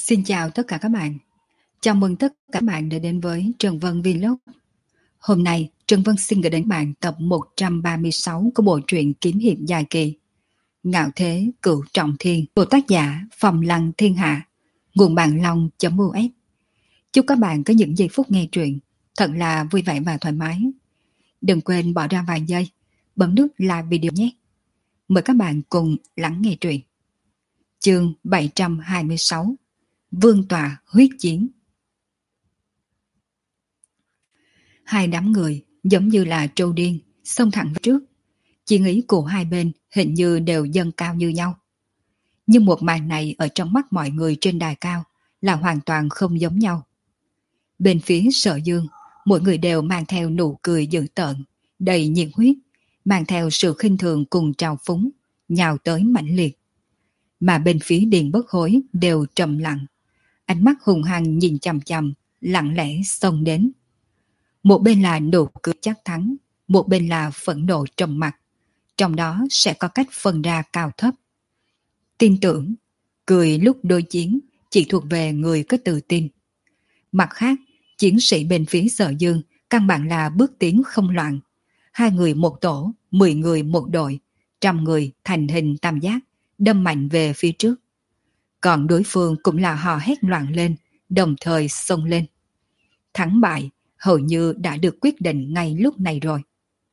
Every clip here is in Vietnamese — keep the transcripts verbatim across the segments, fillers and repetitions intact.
Xin chào tất cả các bạn. Chào mừng tất cả các bạn đã đến với Trần Vân Vlog. Hôm nay, Trần Vân xin gửi đến bạn tập một trăm ba mươi sáu của bộ truyện kiếm hiệp dài kỳ Ngạo Thế Cửu Trọng Thiên của tác giả Phong Lăng Thiên Hạ, nguồn bạn long.us. Chúc các bạn có những giây phút nghe truyện thật là vui vẻ và thoải mái. Đừng quên bỏ ra vài giây, bấm nút like video nhé. Mời các bạn cùng lắng nghe truyện. Chương bảy trăm hai mươi sáu, Vương tọa huyết chiến. Hai đám người giống như là trâu điên xông thẳng về trước. Chỉ nghĩ của hai bên hình như đều dâng cao như nhau. Nhưng một màn này ở trong mắt mọi người trên đài cao là hoàn toàn không giống nhau. Bên phía Sở Dương, mỗi người đều mang theo nụ cười dữ tợn, đầy nhiệt huyết, mang theo sự khinh thường cùng trào phúng, nhào tới mãnh liệt. Mà bên phía Điền Bất Hối đều trầm lặng, ánh mắt hung hăng nhìn chằm chằm, lặng lẽ xông đến. Một bên là nụ cười chắc thắng, một bên là phẫn nộ trầm mặc. Trong đó sẽ có cách phân ra cao thấp. Tin tưởng, cười lúc đối chiến chỉ thuộc về người có tự tin. Mặt khác, chiến sĩ bên phía Sở Dương căn bản là bước tiến không loạn. Hai người một tổ, mười người một đội, trăm người thành hình tam giác, đâm mạnh về phía trước. Còn đối phương cũng là hò hét loạn lên, đồng thời xông lên. Thắng bại hầu như đã được quyết định ngay lúc này rồi.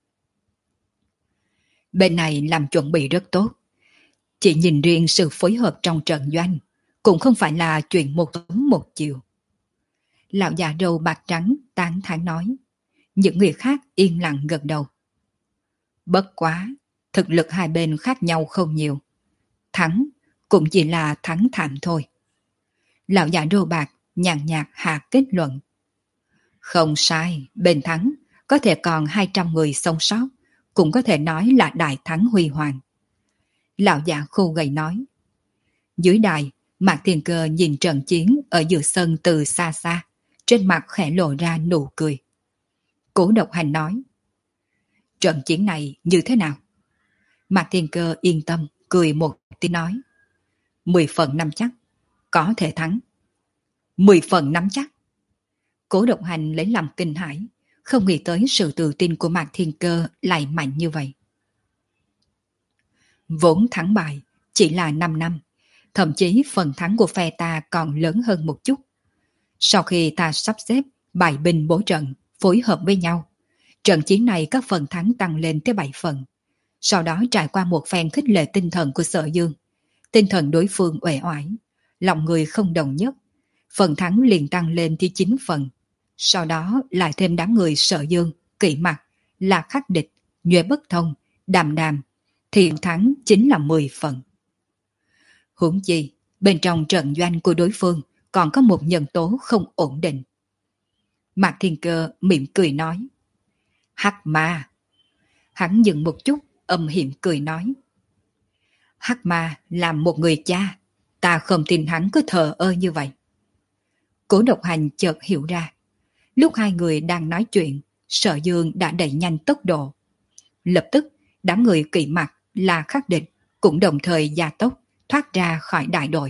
Bên này làm chuẩn bị rất tốt. Chỉ nhìn riêng sự phối hợp trong trận doanh, cũng không phải là chuyện một sớm một chiều. Lão già râu bạc trắng tán thán nói. Những người khác yên lặng gật đầu. Bất quá, thực lực hai bên khác nhau không nhiều. Thắng cũng chỉ là thắng thảm thôi. Lão già râu bạc nhàn nhạt hạ kết luận. Không sai, bên thắng có thể còn hai trăm người sống sót, cũng có thể nói là đại thắng huy hoàng. Lão già khô gầy nói. Dưới đài, Mạc Thiên Cơ nhìn trận chiến ở giữa sân từ xa xa, trên mặt khẽ lộ ra nụ cười. Cố Độc Hành nói. Trận chiến này như thế nào? Mạc Thiên Cơ yên tâm, cười một tiếng nói. Mười phần năm chắc, có thể thắng. Mười phần năm chắc. Cố Độc Hành lấy làm kinh hãi, không nghĩ tới sự tự tin của Mạc Thiên Cơ lại mạnh như vậy. Vốn thắng bại chỉ là năm năm, thậm chí phần thắng của phe ta còn lớn hơn một chút. Sau khi ta sắp xếp bài binh bố trận, phối hợp với nhau, trận chiến này các phần thắng tăng lên tới bảy phần. Sau đó trải qua một phen khích lệ tinh thần của Sở Dương, tinh thần đối phương uể oải, lòng người không đồng nhất, phần thắng liền tăng lên tới chín phần. Sau đó lại thêm đám người Sở Dương, Kỵ Mặc, là Khắc Địch, Nhuệ Bất Thông, Đàm Đàm, thì thắng chính là mười phần. Huống chi, bên trong trận doanh của đối phương còn có một nhân tố không ổn định. Mạc Thiên Cơ mỉm cười nói. Hắc Ma. Hắn dừng một chút, âm hiểm cười nói. Hắc Ma làm một người cha, ta không tin hắn cứ thờ ơ như vậy. Cố Độc Hành chợt hiểu ra. Lúc hai người đang nói chuyện, Sở Dương đã đẩy nhanh tốc độ. Lập tức, đám người Kỵ Mặc là Khắc Địch cũng đồng thời gia tốc, thoát ra khỏi đại đội.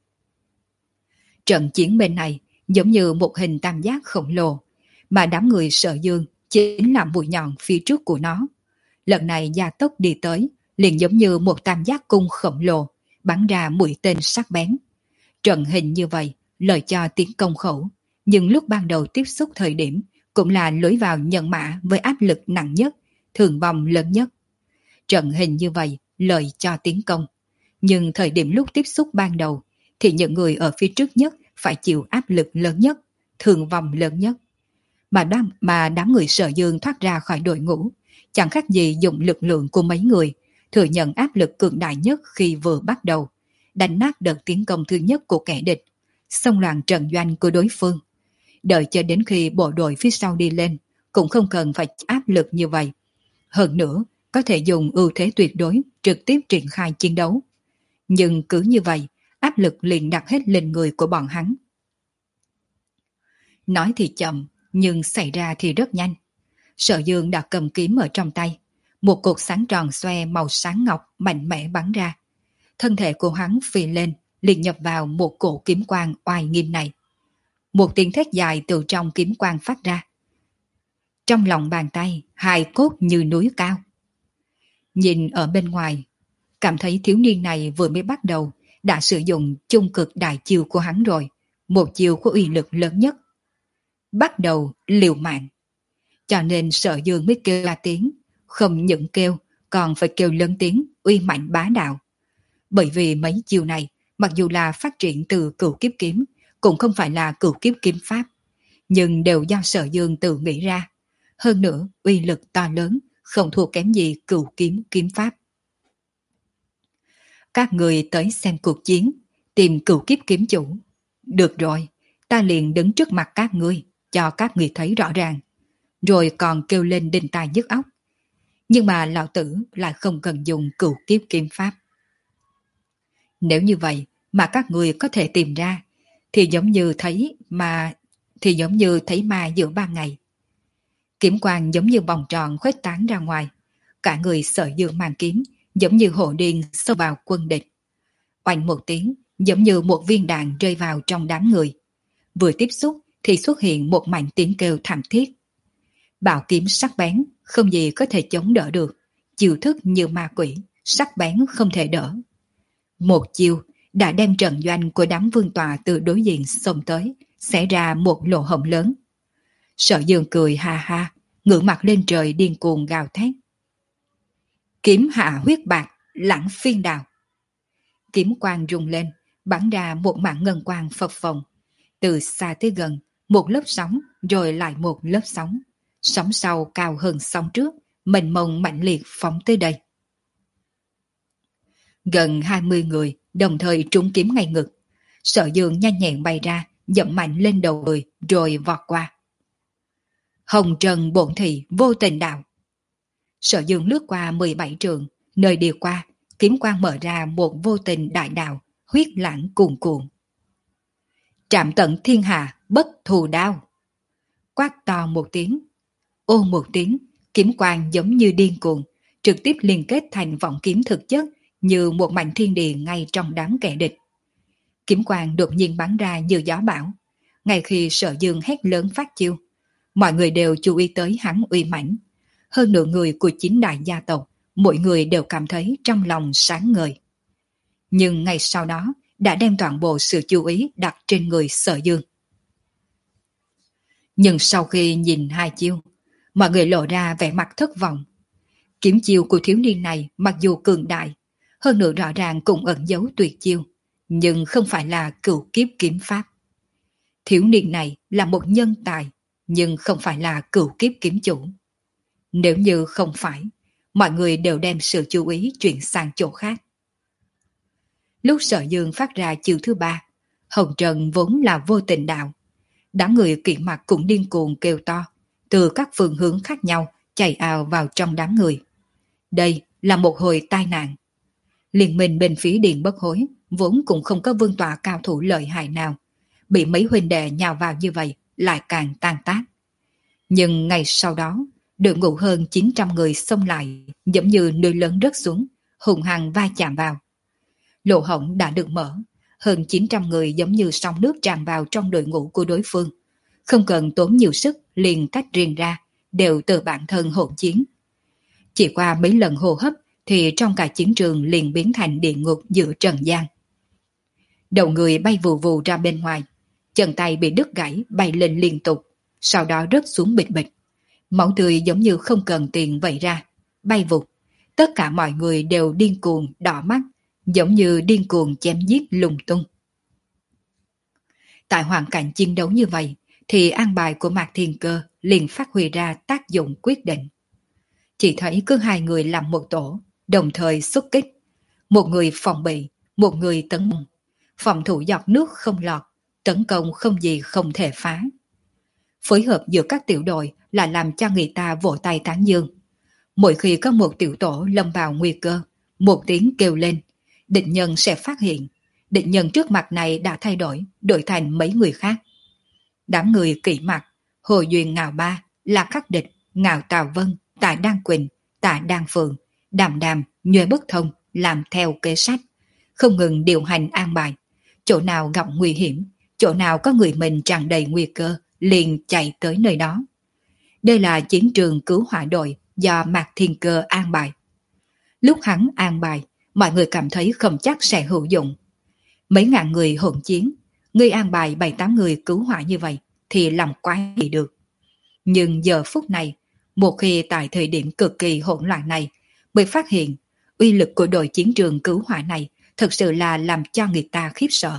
Trận chiến bên này giống như một hình tam giác khổng lồ, mà đám người Sở Dương chính là mũi nhọn phía trước của nó. Lần này gia tốc đi tới, liền giống như một tam giác cung khổng lồ, bắn ra mũi tên sắc bén. Trận hình như vậy, lời cho tiến công khẩu, nhưng lúc ban đầu tiếp xúc thời điểm cũng là lối vào nhân mã với áp lực nặng nhất, thương vong lớn nhất. Trận hình như vậy, lời cho tiến công. Nhưng thời điểm lúc tiếp xúc ban đầu, thì những người ở phía trước nhất phải chịu áp lực lớn nhất, thương vong lớn nhất. Mà đám, mà đám người Sở Dương thoát ra khỏi đội ngũ, chẳng khác gì dùng lực lượng của mấy người, thừa nhận áp lực cường đại nhất khi vừa bắt đầu, đánh nát đợt tiến công thứ nhất của kẻ địch, xông loạn trận doanh của đối phương. Đợi cho đến khi bộ đội phía sau đi lên, cũng không cần phải áp lực như vậy. Hơn nữa, có thể dùng ưu thế tuyệt đối trực tiếp triển khai chiến đấu. Nhưng cứ như vậy, áp lực liền đặt hết lên người của bọn hắn. Nói thì chậm, nhưng xảy ra thì rất nhanh. Sở Dương đã cầm kiếm ở trong tay. Một cột sáng tròn xoe màu sáng ngọc mạnh mẽ bắn ra. Thân thể của hắn phi lên, liền nhập vào một cổ kiếm quang oai nghiêm này. Một tiếng thét dài từ trong kiếm quang phát ra. Trong lòng bàn tay, hài cốt như núi cao. Nhìn ở bên ngoài, cảm thấy thiếu niên này vừa mới bắt đầu đã sử dụng chung cực đại chiêu của hắn rồi, một chiêu có uy lực lớn nhất. Bắt đầu liều mạng. Cho nên Sở Dương mới kêu ra tiếng, không những kêu, còn phải kêu lớn tiếng, uy mạnh bá đạo. Bởi vì mấy chiêu này, mặc dù là phát triển từ cửu kiếp kiếm, cũng không phải là cửu kiếp kiếm pháp, nhưng đều do Sở Dương tự nghĩ ra. Hơn nữa, uy lực to lớn, không thua kém gì cửu kiếm kiếm pháp. Các người tới xem cuộc chiến, tìm cửu kiếp kiếm chủ. Được rồi, ta liền đứng trước mặt các ngươi, cho các người thấy rõ ràng. Rồi còn kêu lên đinh tai nhức óc. Nhưng mà lão tử lại không cần dùng cửu kiếp kiếm pháp. Nếu như vậy mà các người có thể tìm ra, thì giống như thấy mà thì giống như thấy ma giữa ban ngày. Kiếm quang giống như vòng tròn khuếch tán ra ngoài, cả người Sở Dương mang kiếm giống như hổ điên xông vào quân địch. Oanh một tiếng, giống như một viên đạn rơi vào trong đám người. Vừa tiếp xúc thì xuất hiện một mảnh tiếng kêu thảm thiết. Bảo kiếm sắc bén, không gì có thể chống đỡ được, chiêu thức như ma quỷ, sắc bén không thể đỡ. Một chiêu đã đem trận doanh của đám vương tọa từ đối diện xông tới, xẻ ra một lỗ hổng lớn. Sở Dương cười ha ha, ngửa mặt lên trời điên cuồng gào thét. Kiếm hạ huyết bạc, lãng phiên đào. Kiếm quang rung lên, bắn ra một mảng ngân quang phập phồng. Từ xa tới gần, một lớp sóng, rồi lại một lớp sóng. Sóng sau cao hơn sóng trước, mênh mông mạnh liệt phóng tới đây. Gần hai mươi người đồng thời trúng kiếm ngay ngực. Sở Dương nhanh nhẹn bay ra, dậm mạnh lên đầu người, rồi vọt qua. Hồng trần bổn thị vô tình đạo. Sở Dương lướt qua mười bảy trường, nơi đi qua, kiếm quang mở ra một vô tình đại đạo, huyết lãng cuồn cuộn. Trạm tận thiên hạ, bất thù đao. Quát to một tiếng, ô một tiếng, kiếm quang giống như điên cuồng, trực tiếp liên kết thành vọng kiếm thực chất, như một mảnh thiên địa ngay trong đám kẻ địch. Kiếm quang đột nhiên bắn ra như gió bão. Ngay khi Sở Dương hét lớn phát chiêu, mọi người đều chú ý tới hắn uy mãnh. Hơn nửa người của chín đại gia tộc, mỗi người đều cảm thấy trong lòng sáng ngời. Nhưng ngay sau đó, đã đem toàn bộ sự chú ý đặt trên người Sở Dương. Nhưng sau khi nhìn hai chiêu, mọi người lộ ra vẻ mặt thất vọng. Kiếm chiêu của thiếu niên này mặc dù cường đại, hơn nữa rõ ràng cũng ẩn giấu tuyệt chiêu, nhưng không phải là cửu kiếp kiếm pháp. Thiếu niên này là một nhân tài, nhưng không phải là cửu kiếp kiếm chủ. Nếu như không phải, mọi người đều đem sự chú ý chuyển sang chỗ khác. Lúc Sở Dương phát ra chiêu thứ ba, hồng trần vốn là vô tình đạo. Đám người kỵ mặt cũng điên cuồng kêu to, từ các phương hướng khác nhau chạy ào vào trong đám người. Đây là một hồi tai nạn. Liên minh bên phía Điện Bất Hối vốn cũng không có vương tọa cao thủ lợi hại nào, bị mấy huynh đệ nhào vào như vậy lại càng tan tác. Nhưng ngày sau đó, đội ngũ hơn chín trăm người xông lại, giống như núi lớn rớt xuống, hùng hăng va chạm vào. Lỗ hổng đã được mở, hơn chín trăm người giống như sóng nước tràn vào trong đội ngũ của đối phương. Không cần tốn nhiều sức liền tách riêng ra, đều từ bản thân hỗn chiến. Chỉ qua mấy lần hô hấp thì trong cả chiến trường liền biến thành địa ngục giữa trần gian. Đầu người bay vù vù ra bên ngoài, chân tay bị đứt gãy bay lên liên tục, sau đó rớt xuống bịch bịch. Máu tươi giống như không cần tiền vậy ra, bay vụt. Tất cả mọi người đều điên cuồng đỏ mắt, giống như điên cuồng chém giết lung tung. Tại hoàn cảnh chiến đấu như vậy, thì an bài của Mạc Thiên Cơ liền phát huy ra tác dụng quyết định. Chỉ thấy cứ hai người làm một tổ, đồng thời xuất kích. Một người phòng bị, một người tấn công. Phòng thủ dọc nước không lọt, tấn công không gì không thể phá. Phối hợp giữa các tiểu đội là làm cho người ta vỗ tay tán dương. Mỗi khi có một tiểu tổ lâm vào nguy cơ, một tiếng kêu lên, địch nhân sẽ phát hiện. Địch nhân trước mặt này đã thay đổi, đổi thành mấy người khác. Đám người kỵ mặt, Hồ Duyên Ngạo Ba, Lạc Khắc Địch, Ngạo Tào Vân, Tạ Đan Quỳnh, Tạ Đan Phượng, Đàm Đàm, Nhuệ Bất Thông làm theo kế sách, không ngừng điều hành an bài, chỗ nào gặp nguy hiểm, chỗ nào có người mình tràn đầy nguy cơ, liền chạy tới nơi đó. Đây là chiến trường cứu hỏa đội do Mạc Thiên Cơ an bài. Lúc hắn an bài, mọi người cảm thấy không chắc sẽ hữu dụng. Mấy ngàn người hỗn chiến, người an bài bảy tám người cứu hỏa như vậy thì làm quái gì được. Nhưng giờ phút này, một khi tại thời điểm cực kỳ hỗn loạn này, mới phát hiện uy lực của đội chiến trường cứu hỏa này thực sự là làm cho người ta khiếp sợ.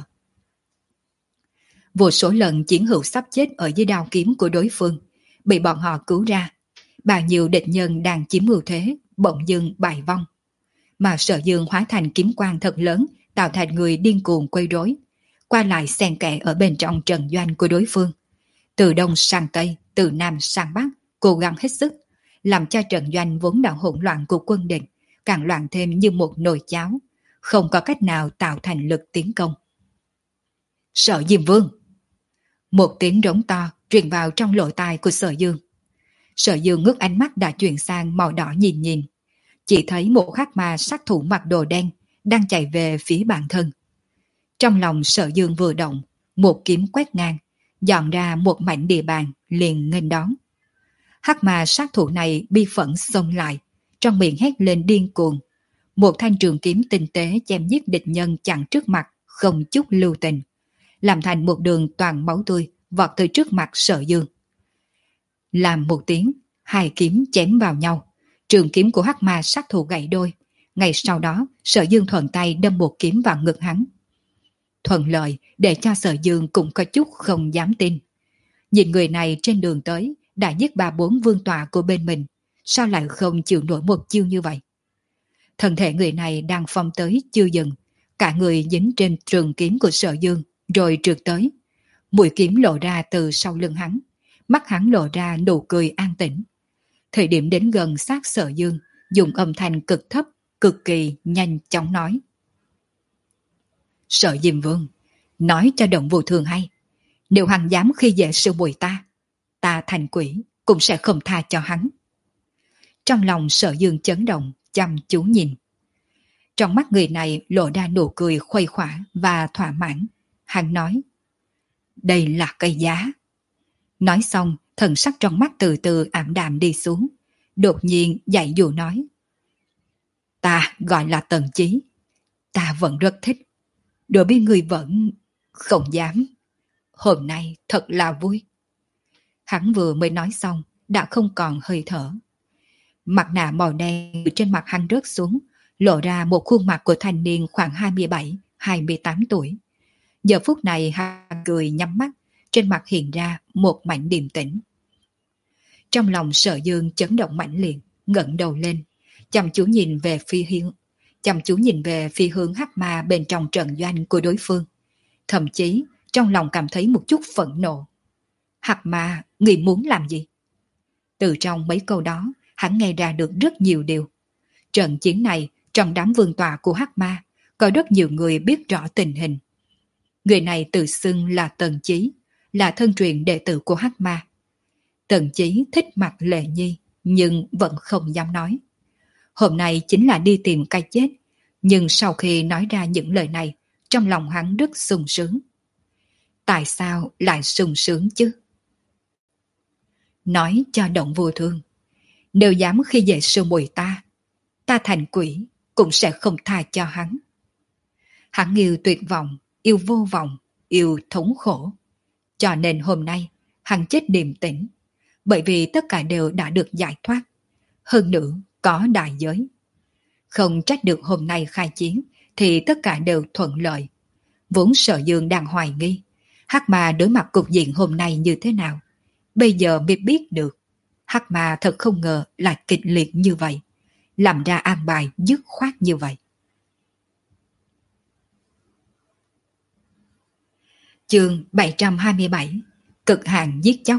Vô số lần chiến hữu sắp chết ở dưới đao kiếm của đối phương, bị bọn họ cứu ra. Bao nhiêu địch nhân đang chiếm ưu thế, bỗng dưng bại vong. Mà Sở Dương hóa thành kiếm quang thật lớn, tạo thành người điên cuồng quấy rối, qua lại xen kẽ ở bên trong trận doanh của đối phương. Từ đông sang tây, từ nam sang bắc, cố gắng hết sức, làm cho trận doanh vốn đã hỗn loạn của quân địch càng loạn thêm như một nồi cháo, không có cách nào tạo thành lực tiến công. Sở Diêm Vương! Một tiếng rống to truyền vào trong lỗ tai của Sở Dương. Sở Dương ngước ánh mắt đã chuyển sang màu đỏ nhìn nhìn, chỉ thấy một hắc ma sát thủ mặc đồ đen đang chạy về phía bản thân. Trong lòng Sở Dương vừa động, một kiếm quét ngang, dọn ra một mảnh địa bàn liền nghênh đón. Hắc ma sát thủ này bi phẫn xông lại, trong miệng hét lên điên cuồng. Một thanh trường kiếm tinh tế chém giết địch nhân chặn trước mặt, không chút lưu tình, làm thành một đường toàn máu tươi vọt tới trước mặt Sở Dương. Làm một tiếng, hai kiếm chém vào nhau, trường kiếm của hắc ma sát thủ gãy đôi. Ngay sau đó, Sở Dương thuận tay đâm một kiếm vào ngực hắn. Thuận lợi để cho Sở Dương cũng có chút không dám tin. Nhìn người này trên đường tới đã giết ba bốn vương tọa của bên mình, sao lại không chịu nổi một chiêu như vậy? Thân thể người này đang phong tới chưa dừng, cả người dính trên trường kiếm của Sở Dương rồi trượt tới. Mũi kiếm lộ ra từ sau lưng hắn, mắt hắn lộ ra nụ cười an tĩnh. Thời điểm đến gần sát Sở Dương, dùng âm thanh cực thấp, cực kỳ nhanh chóng nói: Sở Diêm Vương, nói cho Động Vô Thường hay, nếu hắn dám khi dễ sư muội ta, ta thành quỷ cũng sẽ không tha cho hắn. Trong lòng Sở Dương chấn động, chăm chú nhìn. Trong mắt người này lộ ra nụ cười khuây khỏa và thỏa mãn. Hắn nói: đây là cây giá. Nói xong, thần sắc trong mắt từ từ ảm đạm đi xuống. Đột nhiên dạy dụ nói: ta gọi là Tần Chí, ta vẫn rất thích. Đối với người vẫn không dám. Hôm nay thật là vui. Hắn vừa mới nói xong, đã không còn hơi thở. Mặt nạ màu đen trên mặt hắn rớt xuống, lộ ra một khuôn mặt của thanh niên khoảng hai mươi bảy hai mươi tám tuổi. Giờ phút này hắn cười nhắm mắt, trên mặt hiện ra một mảnh điềm tĩnh. Trong lòng Sở Dương chấn động mãnh liệt, ngẩng đầu lên, chăm chú nhìn về phía hướng, chăm chú nhìn về phía hướng hắc ma bên trong trận doanh của đối phương. Thậm chí trong lòng cảm thấy một chút phẫn nộ. Hắc ma, người muốn làm gì? Từ trong mấy câu đó, hắn nghe ra được rất nhiều điều. Trận chiến này, trong đám vương tọa của hắc ma, có rất nhiều người biết rõ tình hình. Người này tự xưng là Tần Chí, là thân truyền đệ tử của hắc ma. Tần Chí thích mặt Lệ Nhi, nhưng vẫn không dám nói. Hôm nay chính là đi tìm cái chết, nhưng sau khi nói ra những lời này, trong lòng hắn rất sung sướng. Tại sao lại sung sướng chứ? Nói cho Động Vô Thương, nếu dám khi dễ sư muội ta, ta thành quỷ cũng sẽ không tha cho hắn. Hắn yêu tuyệt vọng, yêu vô vọng, yêu thống khổ. Cho nên hôm nay hắn chết điềm tĩnh, bởi vì tất cả đều đã được giải thoát. Hơn nữa có đại giới. Không trách được hôm nay khai chiến thì tất cả đều thuận lợi. Vốn Sở Dương đang hoài nghi hắc ma đối mặt cục diện hôm nay như thế nào, bây giờ mới biết được. Hắc ma thật không ngờ lại kịch liệt như vậy, làm ra an bài dứt khoát như vậy. Chương bảy trăm hai mươi bảy, cực hạn giết chóc.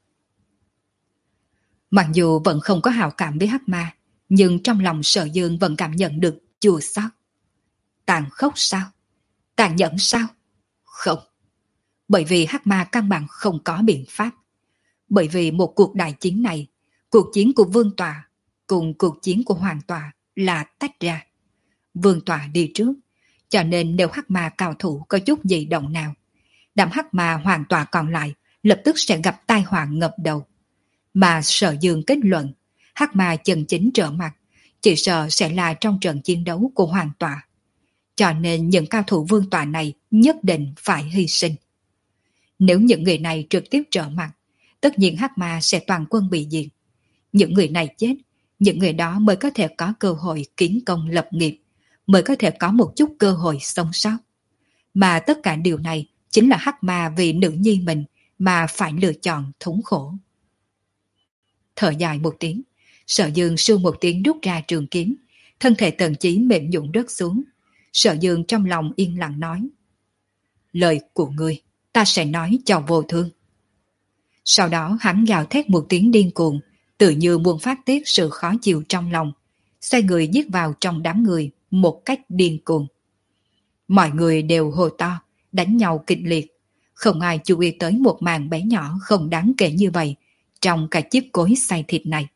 Mặc dù vẫn không có hảo cảm với hắc ma, nhưng trong lòng Sở Dương vẫn cảm nhận được chua xót. Tàn khốc sao? Tàn nhẫn sao? Không. Bởi vì hắc ma căn bản không có biện pháp. Bởi vì một cuộc đại chiến này, cuộc chiến của vương tọa cùng cuộc chiến của hoàng tọa là tách ra. Vương tọa đi trước, cho nên nếu hắc ma cao thủ có chút gì động nào, đám hắc ma hoàn toàn còn lại lập tức sẽ gặp tai họa ngập đầu. Mà Sở Dương kết luận, hắc ma chân chính trở mặt, chỉ sợ sẽ là trong trận chiến đấu của Hoàng Tọa. Cho nên những cao thủ vương tọa này nhất định phải hy sinh. Nếu những người này trực tiếp trở mặt, tất nhiên hắc ma sẽ toàn quân bị diệt. Những người này chết, những người đó mới có thể có cơ hội kiến công lập nghiệp, mới có thể có một chút cơ hội sống sót. Mà tất cả điều này chính là hắc ma vì nữ nhi mình mà phải lựa chọn thống khổ. Thở dài một tiếng, Sở Dương sưu một tiếng rút ra trường kiếm, thân thể Tần Chí mềm nhũn rớt xuống. Sở Dương trong lòng yên lặng nói: lời của ngươi ta sẽ nói cho vô thương. Sau đó hắn gào thét một tiếng điên cuồng, tự như muốn phát tiết sự khó chịu trong lòng, xoay người giết vào trong đám người một cách điên cuồng. Mọi người đều hô to, đánh nhau kịch liệt, không ai chú ý tới một màn bé nhỏ không đáng kể như vậy trong cả chiếc cối xay thịt này.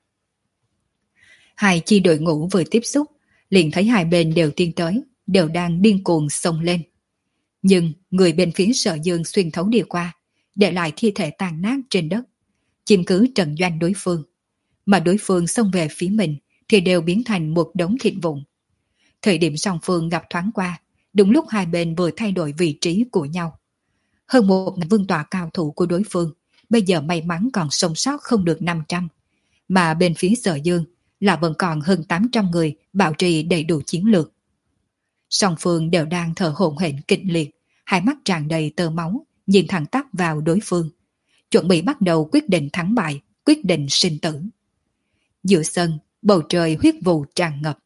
Hai chi đội ngũ vừa tiếp xúc, liền thấy hai bên đều tiến tới, đều đang điên cuồng xông lên. Nhưng người bên phía Sở Dương xuyên thấu đi qua, để lại thi thể tàn nát trên đất, chiếm cứ trận doanh đối phương. Mà đối phương xông về phía mình thì đều biến thành một đống thịt vụn. Thời điểm song phương gặp thoáng qua, đúng lúc hai bên vừa thay đổi vị trí của nhau. Hơn một ngàn vương tọa cao thủ của đối phương, bây giờ may mắn còn sống sót không được năm trăm. Mà bên phía Sở Dương là vẫn còn hơn tám trăm người bảo trì đầy đủ chiến lược. Song phương đều đang thở hổn hển kịch liệt, hai mắt tràn đầy tơ máu, nhìn thẳng tắp vào đối phương, chuẩn bị bắt đầu quyết định thắng bại, quyết định sinh tử. Giữa sân, bầu trời huyết vụ tràn ngập.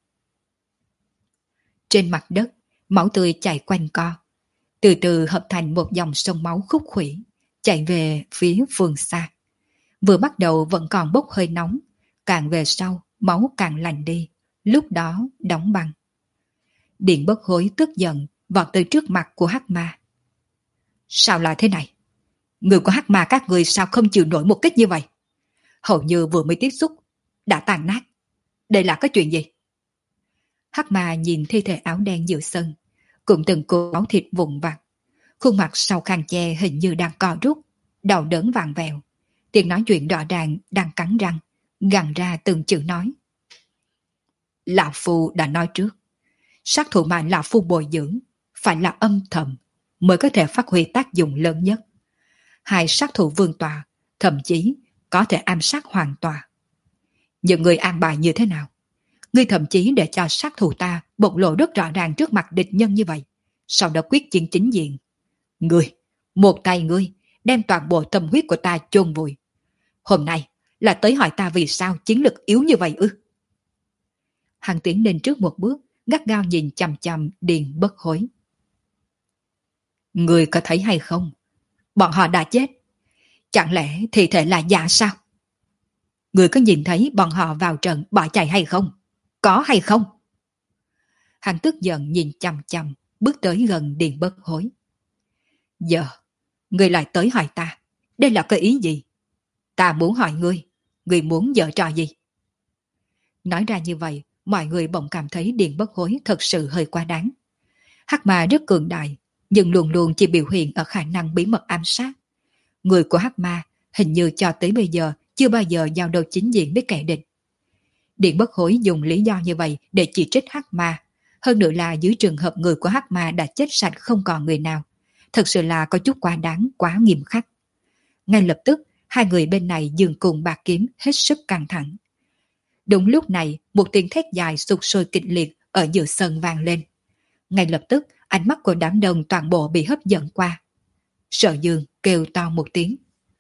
Trên mặt đất, máu tươi chảy quanh co, từ từ hợp thành một dòng sông máu khúc khuỷu, chạy về phía phương xa. Vừa bắt đầu vẫn còn bốc hơi nóng, càng về sau, máu càng lạnh đi, lúc đó đóng băng. Điện Bất Hối tức giận, vọt tới trước mặt của hắc ma. Sao lại thế này? Người của hắc ma các người sao không chịu nổi một kích như vậy? Hầu như vừa mới tiếp xúc, đã tàn nát. Đây là cái chuyện gì? Hắc ma nhìn thi thể áo đen giữa sân, cũng từng cột máu thịt vụn vặt. Khuôn mặt sau khăn che hình như đang co rút, đầu đớn vàng vẹo. Tiếng nói chuyện rõ ràng đang cắn răng, gằn ra từng chữ nói. Lão Phu đã nói trước, sát thủ mà Lão Phu bồi dưỡng phải là âm thầm mới có thể phát huy tác dụng lớn nhất. Hai sát thủ vương tòa thậm chí có thể ám sát hoàn tòa. Những người an bài như thế nào? Ngươi thậm chí để cho sát thủ ta bộc lộ rất rõ ràng trước mặt địch nhân như vậy, sau đó quyết chiến chính diện. Ngươi, một tay ngươi đem toàn bộ tâm huyết của ta chôn vùi. Hôm nay là tới hỏi ta vì sao chiến lực yếu như vậy ư? Hắn tiến lên trước một bước, gắt gao nhìn chằm chằm Điền Bất Hối. Ngươi có thấy hay không? Bọn họ đã chết. Chẳng lẽ thi thể là giả sao? Ngươi có nhìn thấy bọn họ vào trận bỏ chạy hay không? Có hay không? Hắn tức giận nhìn chằm chằm, bước tới gần Điền Bất Hối. Giờ, ngươi lại tới hỏi ta, đây là cái ý gì? Ta muốn hỏi ngươi, ngươi muốn giở trò gì? Nói ra như vậy, mọi người bỗng cảm thấy Điền Bất Hối thật sự hơi quá đáng. Hắc ma rất cường đại, nhưng luôn luôn chỉ biểu hiện ở khả năng bí mật ám sát. Người của hắc ma hình như cho tới bây giờ chưa bao giờ giao đấu chính diện với kẻ địch. Điền Bất Hối dùng lý do như vậy để chỉ trích hắc ma, hơn nữa là dưới trường hợp người của hắc ma đã chết sạch không còn người nào, thật sự là có chút quá đáng, quá nghiêm khắc. Ngay lập tức, hai người bên này dừng cùng bạc kiếm hết sức căng thẳng. Đúng lúc này, một tiếng thét dài sục sôi kịch liệt ở giữa sân vang lên. Ngay lập tức, ánh mắt của đám đông toàn bộ bị hấp dẫn qua. Sở Dương kêu to một tiếng.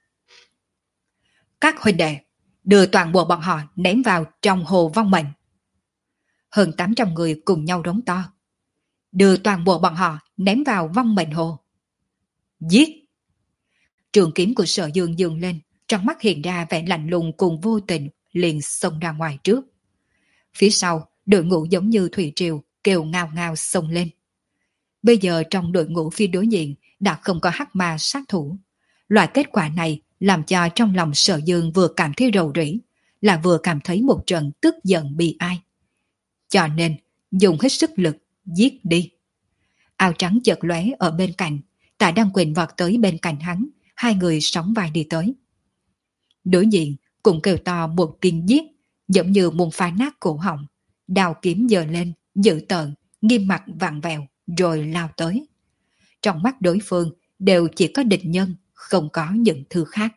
Các huynh đệ, đưa toàn bộ bọn họ ném vào trong hồ vong mệnh. Hơn tám trăm người cùng nhau rống to. Đưa toàn bộ bọn họ ném vào vong mệnh hồ. Giết! Trường kiếm của Sở Dương dường lên, trong mắt hiện ra vẻ lạnh lùng cùng vô tình, liền xông ra ngoài trước. Phía sau, đội ngũ giống như thủy triều, kêu ngao ngao xông lên. Bây giờ trong đội ngũ phía đối diện đã không có hắc ma sát thủ. Loại kết quả này làm cho trong lòng Sở Dương vừa cảm thấy rầu rĩ, là vừa cảm thấy một trận tức giận bi ai. Cho nên, dùng hết sức lực, giết đi. Áo trắng chợt lóe ở bên cạnh, Tạ Đăng Quỳnh vọt tới bên cạnh hắn, hai người sóng vai đi tới. Đối diện cũng kêu to một tiếng giết, giống như muốn phá nát cổ họng, đào kiếm giơ lên, dữ tợn, nghiêm mặt vặn vẹo, rồi lao tới. Trong mắt đối phương đều chỉ có địch nhân, không có những thứ khác.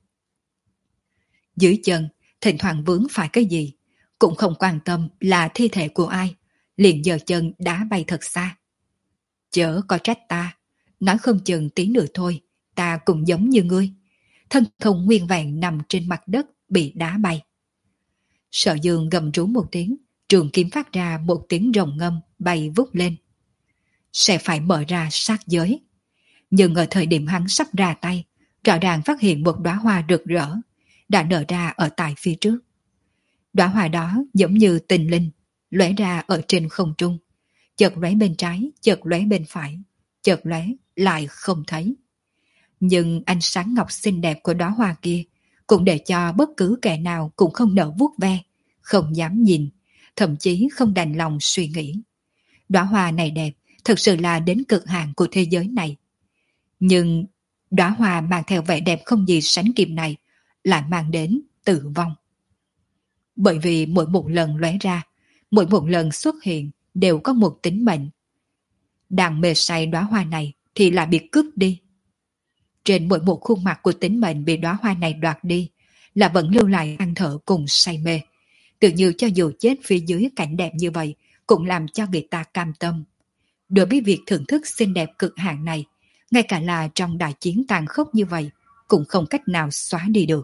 Dưới chân, thỉnh thoảng vướng phải cái gì, cũng không quan tâm là thi thể của ai, liền giơ chân đá bay thật xa. Chớ có trách ta, nói không chừng tí nữa thôi, ta cũng giống như ngươi. Thân không nguyên vẹn nằm trên mặt đất bị đá bay. Sở Dương gầm rú một tiếng, trường kiếm phát ra một tiếng rồng ngâm bay vút lên. Sẽ phải mở ra sát giới. Nhưng ở thời điểm hắn sắp ra tay, rõ ràng phát hiện một đóa hoa rực rỡ đã nở ra ở tại phía trước. Đóa hoa đó giống như tình linh, lóe ra ở trên không trung, chợt lóe bên trái, chợt lóe bên phải, chợt lóe lại không thấy. Nhưng ánh sáng ngọc xinh đẹp của đóa hoa kia cũng để cho bất cứ kẻ nào cũng không nỡ vuốt ve, không dám nhìn, thậm chí không đành lòng suy nghĩ. Đóa hoa này đẹp, thực sự là đến cực hạn của thế giới này. Nhưng đóa hoa mang theo vẻ đẹp không gì sánh kịp này lại mang đến tử vong. Bởi vì mỗi một lần lóe ra, mỗi một lần xuất hiện đều có một tính mệnh. Đang mê say đóa hoa này thì lại bị cướp đi. Trên mỗi một khuôn mặt của tính mệnh bị đóa hoa này đoạt đi là vẫn lưu lại than thở cùng say mê. Tự như cho dù chết phía dưới cảnh đẹp như vậy cũng làm cho người ta cam tâm. Đối với việc thưởng thức xinh đẹp cực hạn này, ngay cả là trong đại chiến tàn khốc như vậy cũng không cách nào xóa đi được.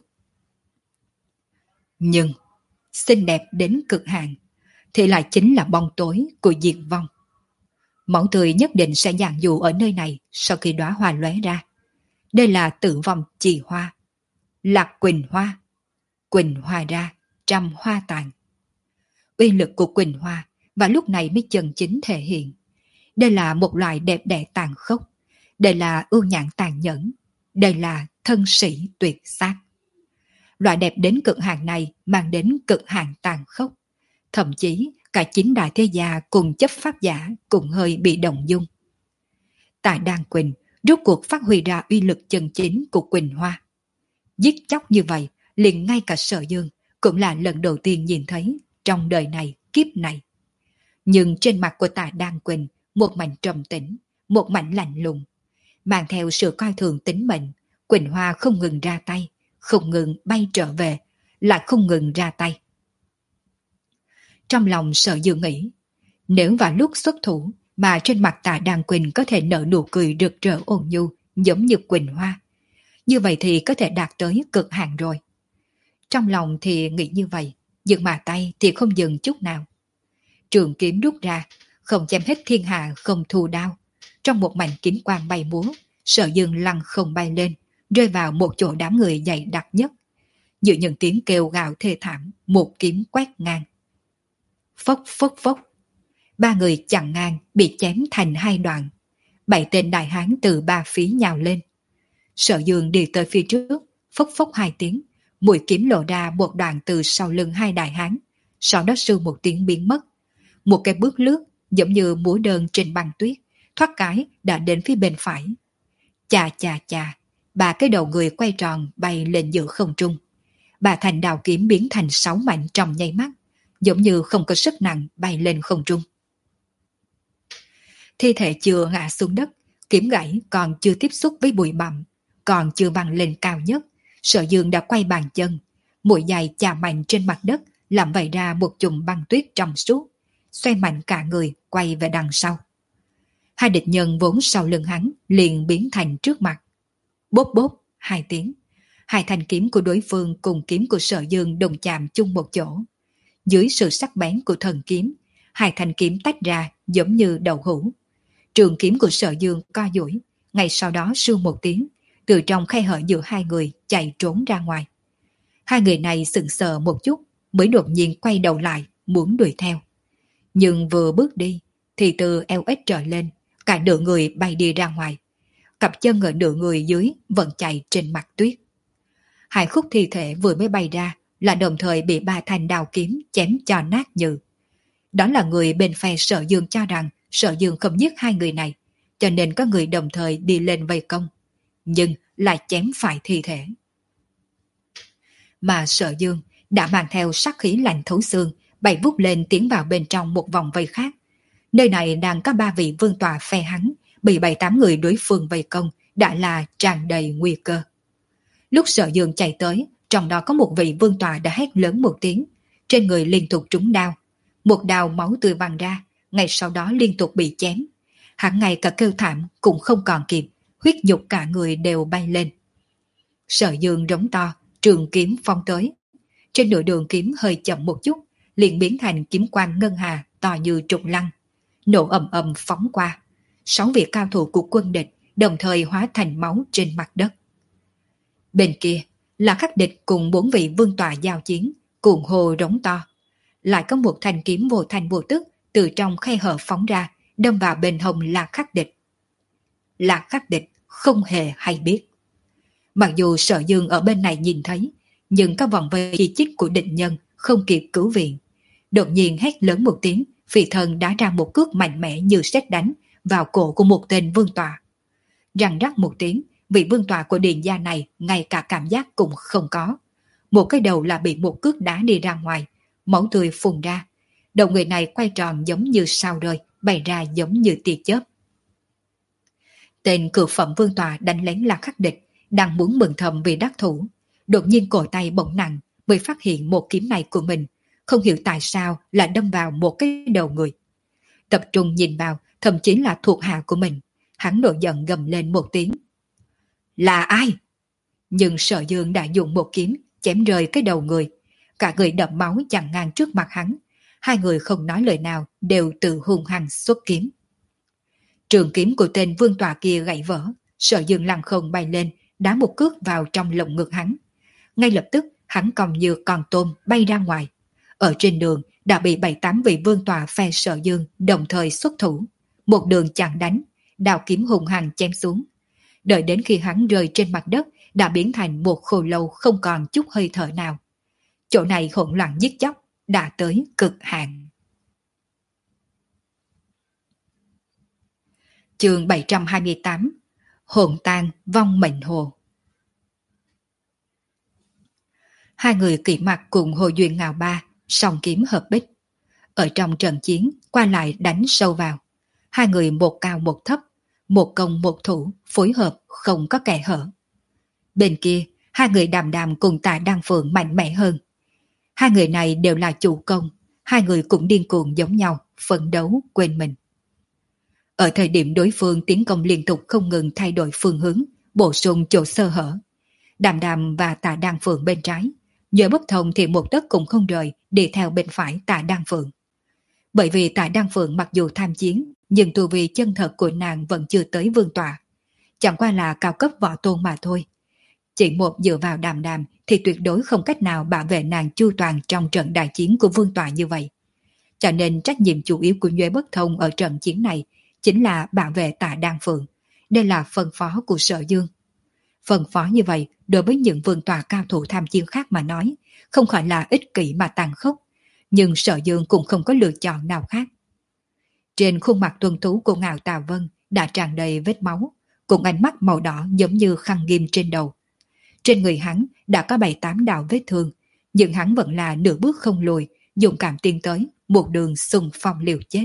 Nhưng xinh đẹp đến cực hạn thì lại chính là bóng tối của diệt vong. Máu tươi nhất định sẽ giàn dụ ở nơi này sau khi đóa hoa lóe ra. Đây là tử vong trì hoa, Lạc Quỳnh Hoa. Quỳnh Hoa ra, trăm hoa tàn. Uy lực của Quỳnh Hoa và lúc này mới chân chính thể hiện. Đây là một loại đẹp đẽ tàn khốc. Đây là ưu nhãn tàn nhẫn. Đây là thân sĩ tuyệt sát. Loại đẹp đến cực hạn này mang đến cực hạn tàn khốc. Thậm chí cả chính đại thế gia cùng chấp pháp giả cũng hơi bị động dung. Tại Đan Quỳnh rốt cuộc phát huy ra uy lực chân chính của Quỳnh Hoa. Giết chóc như vậy, liền ngay cả Sở Dương cũng là lần đầu tiên nhìn thấy trong đời này, kiếp này. Nhưng trên mặt của Tạ Đan Quỳnh một mảnh trầm tĩnh, một mảnh lạnh lùng, mang theo sự coi thường tính mệnh. Quỳnh Hoa không ngừng ra tay, không ngừng bay trở về, lại không ngừng ra tay. Trong lòng Sở Dương nghĩ, nếu vào lúc xuất thủ mà trên mặt Tạ Đan Quỳnh có thể nở nụ cười rực rỡ ôn nhu giống như Quỳnh Hoa, như vậy thì có thể đạt tới cực hạn rồi. Trong lòng thì nghĩ như vậy, nhưng mà tay thì không dừng chút nào. Trường kiếm rút ra, không chém hết thiên hạ không thu đao. Trong một mảnh kiếm quang bay múa, Sở Dương lăn không bay lên, rơi vào một chỗ đám người dày đặc nhất. Giữa những tiếng kêu gào thê thảm, một kiếm quét ngang. Phốc phốc phốc, ba người chặn ngang bị chém thành hai đoạn. Bảy tên đại hán từ ba phía nhào lên. Sở Dương đi tới phía trước, phốc phốc hai tiếng, mũi kiếm lộ ra một đoạn từ sau lưng hai đại hán, sau đó sư một tiếng biến mất. Một cái bước lướt giống như múa đơn trên băng tuyết, thoát cái đã đến phía bên phải. Chà chà chà, ba cái đầu người quay tròn bay lên giữa không trung. Ba thành đào kiếm biến thành sáu mảnh trong nháy mắt, giống như không có sức nặng bay lên không trung. Thi thể chưa ngã xuống đất, kiếm gãy còn chưa tiếp xúc với bụi bặm, còn chưa băng lên cao nhất, Sở Dương đã quay bàn chân, mũi dài chà mạnh trên mặt đất, làm vẩy ra một chùm băng tuyết trong suốt, xoay mạnh cả người quay về đằng sau. Hai địch nhân vốn sau lưng hắn liền biến thành trước mặt. Bốp bốp hai tiếng, hai thanh kiếm của đối phương cùng kiếm của Sở Dương đồng chạm chung một chỗ. Dưới sự sắc bén của thần kiếm, hai thanh kiếm tách ra giống như đậu hũ. Trường kiếm của Sở Dương co duỗi, ngay sau đó sưu một tiếng, từ trong khe hở giữa hai người chạy trốn ra ngoài. Hai người này sững sờ một chút, mới đột nhiên quay đầu lại, muốn đuổi theo. Nhưng vừa bước đi, thì từ eo ếch trở lên, cả nửa người bay đi ra ngoài. Cặp chân ở nửa người dưới vẫn chạy trên mặt tuyết. Hai khúc thi thể vừa mới bay ra, là đồng thời bị ba thanh đao kiếm chém cho nát nhừ. Đó là người bên phe Sở Dương cho rằng Sở Dương không giết hai người này, cho nên có người đồng thời đi lên vây công, nhưng lại chém phải thi thể. Mà Sở Dương đã mang theo sát khí lạnh thấu xương, bay vút lên tiến vào bên trong một vòng vây khác. Nơi này đang có ba vị vương tọa phe hắn, bị bảy tám người đối phương vây công, đã là tràn đầy nguy cơ. Lúc Sở Dương chạy tới, trong đó có một vị vương tọa đã hét lớn một tiếng, trên người liên tục trúng đao. Một đao máu tươi văng ra, ngay sau đó liên tục bị chém. Hắn ngay cả kêu thảm cũng không còn kịp, huyết nhục cả người đều bay lên. Sở Dương rống to, trường kiếm phong tới. Trên nửa đường kiếm hơi chậm một chút, liền biến thành kiếm quang ngân hà to như trục lăng, nổ ầm ầm phóng qua. Sáu vị cao thủ của quân địch đồng thời hóa thành máu trên mặt đất. Bên kia là Khắc Địch cùng bốn vị vương tọa giao chiến, cuồng hô rống to. Lại có một thanh kiếm vô thanh vô tức từ trong khe hở phóng ra, đâm vào bên hông Lạc Khắc Địch. Lạc Khắc Địch không hề hay biết. Mặc dù Sở Dương ở bên này nhìn thấy, nhưng các vòng vây chi chít của địch nhân không kịp cứu viện. Đột nhiên hét lớn một tiếng, phi thần đã ra một cước mạnh mẽ như sét đánh vào cổ của một tên vương tọa. Răng rắc một tiếng, vị vương tọa của Điền gia này ngay cả cảm giác cũng không có. Một cái đầu là bị một cước đá đi ra ngoài, máu tươi phun ra. Đầu người này quay tròn giống như sao rơi, bày ra giống như tia chớp. Tên cự phẩm vương tọa đánh lén Lạc Khắc Địch, đang muốn mừng thầm vì đắc thủ. Đột nhiên cổ tay bỗng nặng, mới phát hiện một kiếm này của mình, không hiểu tại sao lại đâm vào một cái đầu người. Tập trung nhìn vào, thậm chí là thuộc hạ của mình. Hắn nổi giận gầm lên một tiếng. Là ai? Nhưng Sở Dương đã dùng một kiếm chém rơi cái đầu người. Cả người đẫm máu chặn ngang trước mặt hắn. Hai người không nói lời nào, đều tự hung hăng xuất kiếm. Trường kiếm của tên vương tọa kia gãy vỡ. Sở Dương lăng không bay lên, đá một cước vào trong lồng ngực hắn. Ngay lập tức hắn còng như con tôm bay ra ngoài. Ở trên đường đã bị bảy tám vị vương tọa phe Sở Dương đồng thời xuất thủ. Một đường chặn đánh, đao kiếm hùng hăng chém xuống. Đợi đến khi hắn rơi trên mặt đất, đã biến thành một khô lâu không còn chút hơi thở nào. Chỗ này hỗn loạn giết chóc, đã tới cực hạn. Chương bảy trăm hai mươi tám. Hồn tàn vong mệnh hồ. Hai người kỵ mặt cùng Hồ Duyên Ngào Ba, song kiếm hợp bích. Ở trong trận chiến, qua lại đánh sâu vào. Hai người một cao một thấp, một công một thủ, phối hợp không có kẻ hở. Bên kia, hai người Đàm Đàm cùng Tạ Đăng Phượng mạnh mẽ hơn. Hai người này đều là chủ công, hai người cũng điên cuồng giống nhau, phấn đấu quên mình. Ở thời điểm đối phương tiến công liên tục không ngừng thay đổi phương hướng, bổ sung chỗ sơ hở. Đàm Đàm và Tạ Đăng Phượng bên trái, Nhớ Bất Thông thì một tấc cũng không rời đi theo bên phải Tạ Đăng Phượng. Bởi vì Tạ Đăng Phượng mặc dù tham chiến, nhưng tu vi chân thật của nàng vẫn chưa tới vương tọa. Chẳng qua là cao cấp võ tôn mà thôi. Chỉ một dựa vào Đàm Đàm thì tuyệt đối không cách nào bảo vệ nàng chu toàn trong trận đại chiến của vương tọa như vậy. Cho nên trách nhiệm chủ yếu của Nhuệ Bất Thông ở trận chiến này chính là bảo vệ Tạ Đăng Phượng. Đây là phân phó của Sở Dương. Phân phó như vậy đối với những vương tọa cao thủ tham chiến khác mà nói, không phải là ích kỷ mà tàn khốc, nhưng Sở Dương cũng không có lựa chọn nào khác. Trên khuôn mặt tuân tú của Ngạo Tào Vân đã tràn đầy vết máu, cùng ánh mắt màu đỏ giống như khăn ghim trên đầu. Trên người hắn đã có bảy tám đạo vết thương, nhưng hắn vẫn là nửa bước không lùi, dũng cảm tiến tới, một đường xung phong liều chết.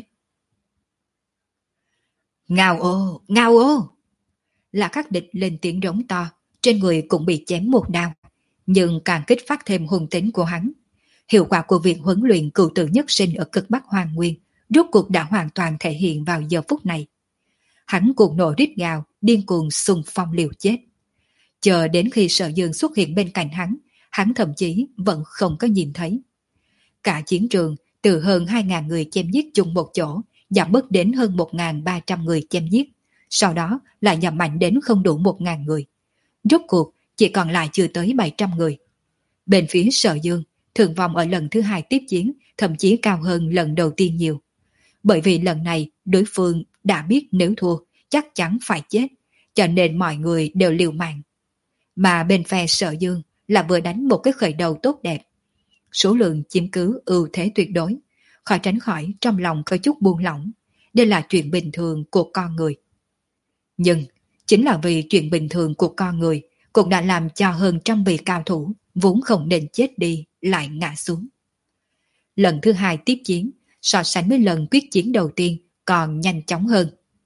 Ngao ô, ngao ô! Là Khắc Địch lên tiếng rống to, trên người cũng bị chém một đao, nhưng càng kích phát thêm hung tính của hắn. Hiệu quả của việc huấn luyện cựu tử nhất sinh ở cực Bắc Hoàng Nguyên rốt cuộc đã hoàn toàn thể hiện vào giờ phút này. Hắn cuồng nộ rít gào, điên cuồng xung phong liều chết. Chờ đến khi Sở Dương xuất hiện bên cạnh hắn, hắn thậm chí vẫn không có nhìn thấy. Cả chiến trường từ hơn hai nghìn người chém giết chung một chỗ, giảm bớt đến hơn một nghìn ba trăm người chém giết, sau đó lại giảm mạnh đến không đủ một nghìn người. Rốt cuộc chỉ còn lại chưa tới bảy trăm người. Bên phía Sở Dương, thương vong ở lần thứ hai tiếp chiến thậm chí cao hơn lần đầu tiên nhiều. Bởi vì lần này đối phương đã biết nếu thua chắc chắn phải chết, cho nên mọi người đều liều mạng. Mà bên phe Sở Dương là vừa đánh một cái khởi đầu tốt đẹp. Số lượng chiếm cứ ưu thế tuyệt đối, khỏi tránh khỏi trong lòng có chút buông lỏng. Đây là chuyện bình thường của con người. Nhưng chính là vì chuyện bình thường của con người cũng đã làm cho hơn trăm vị cao thủ vốn không nên chết đi lại ngã xuống. Lần thứ hai tiếp chiến, so sánh với lần quyết chiến đầu tiên còn nhanh chóng hơn.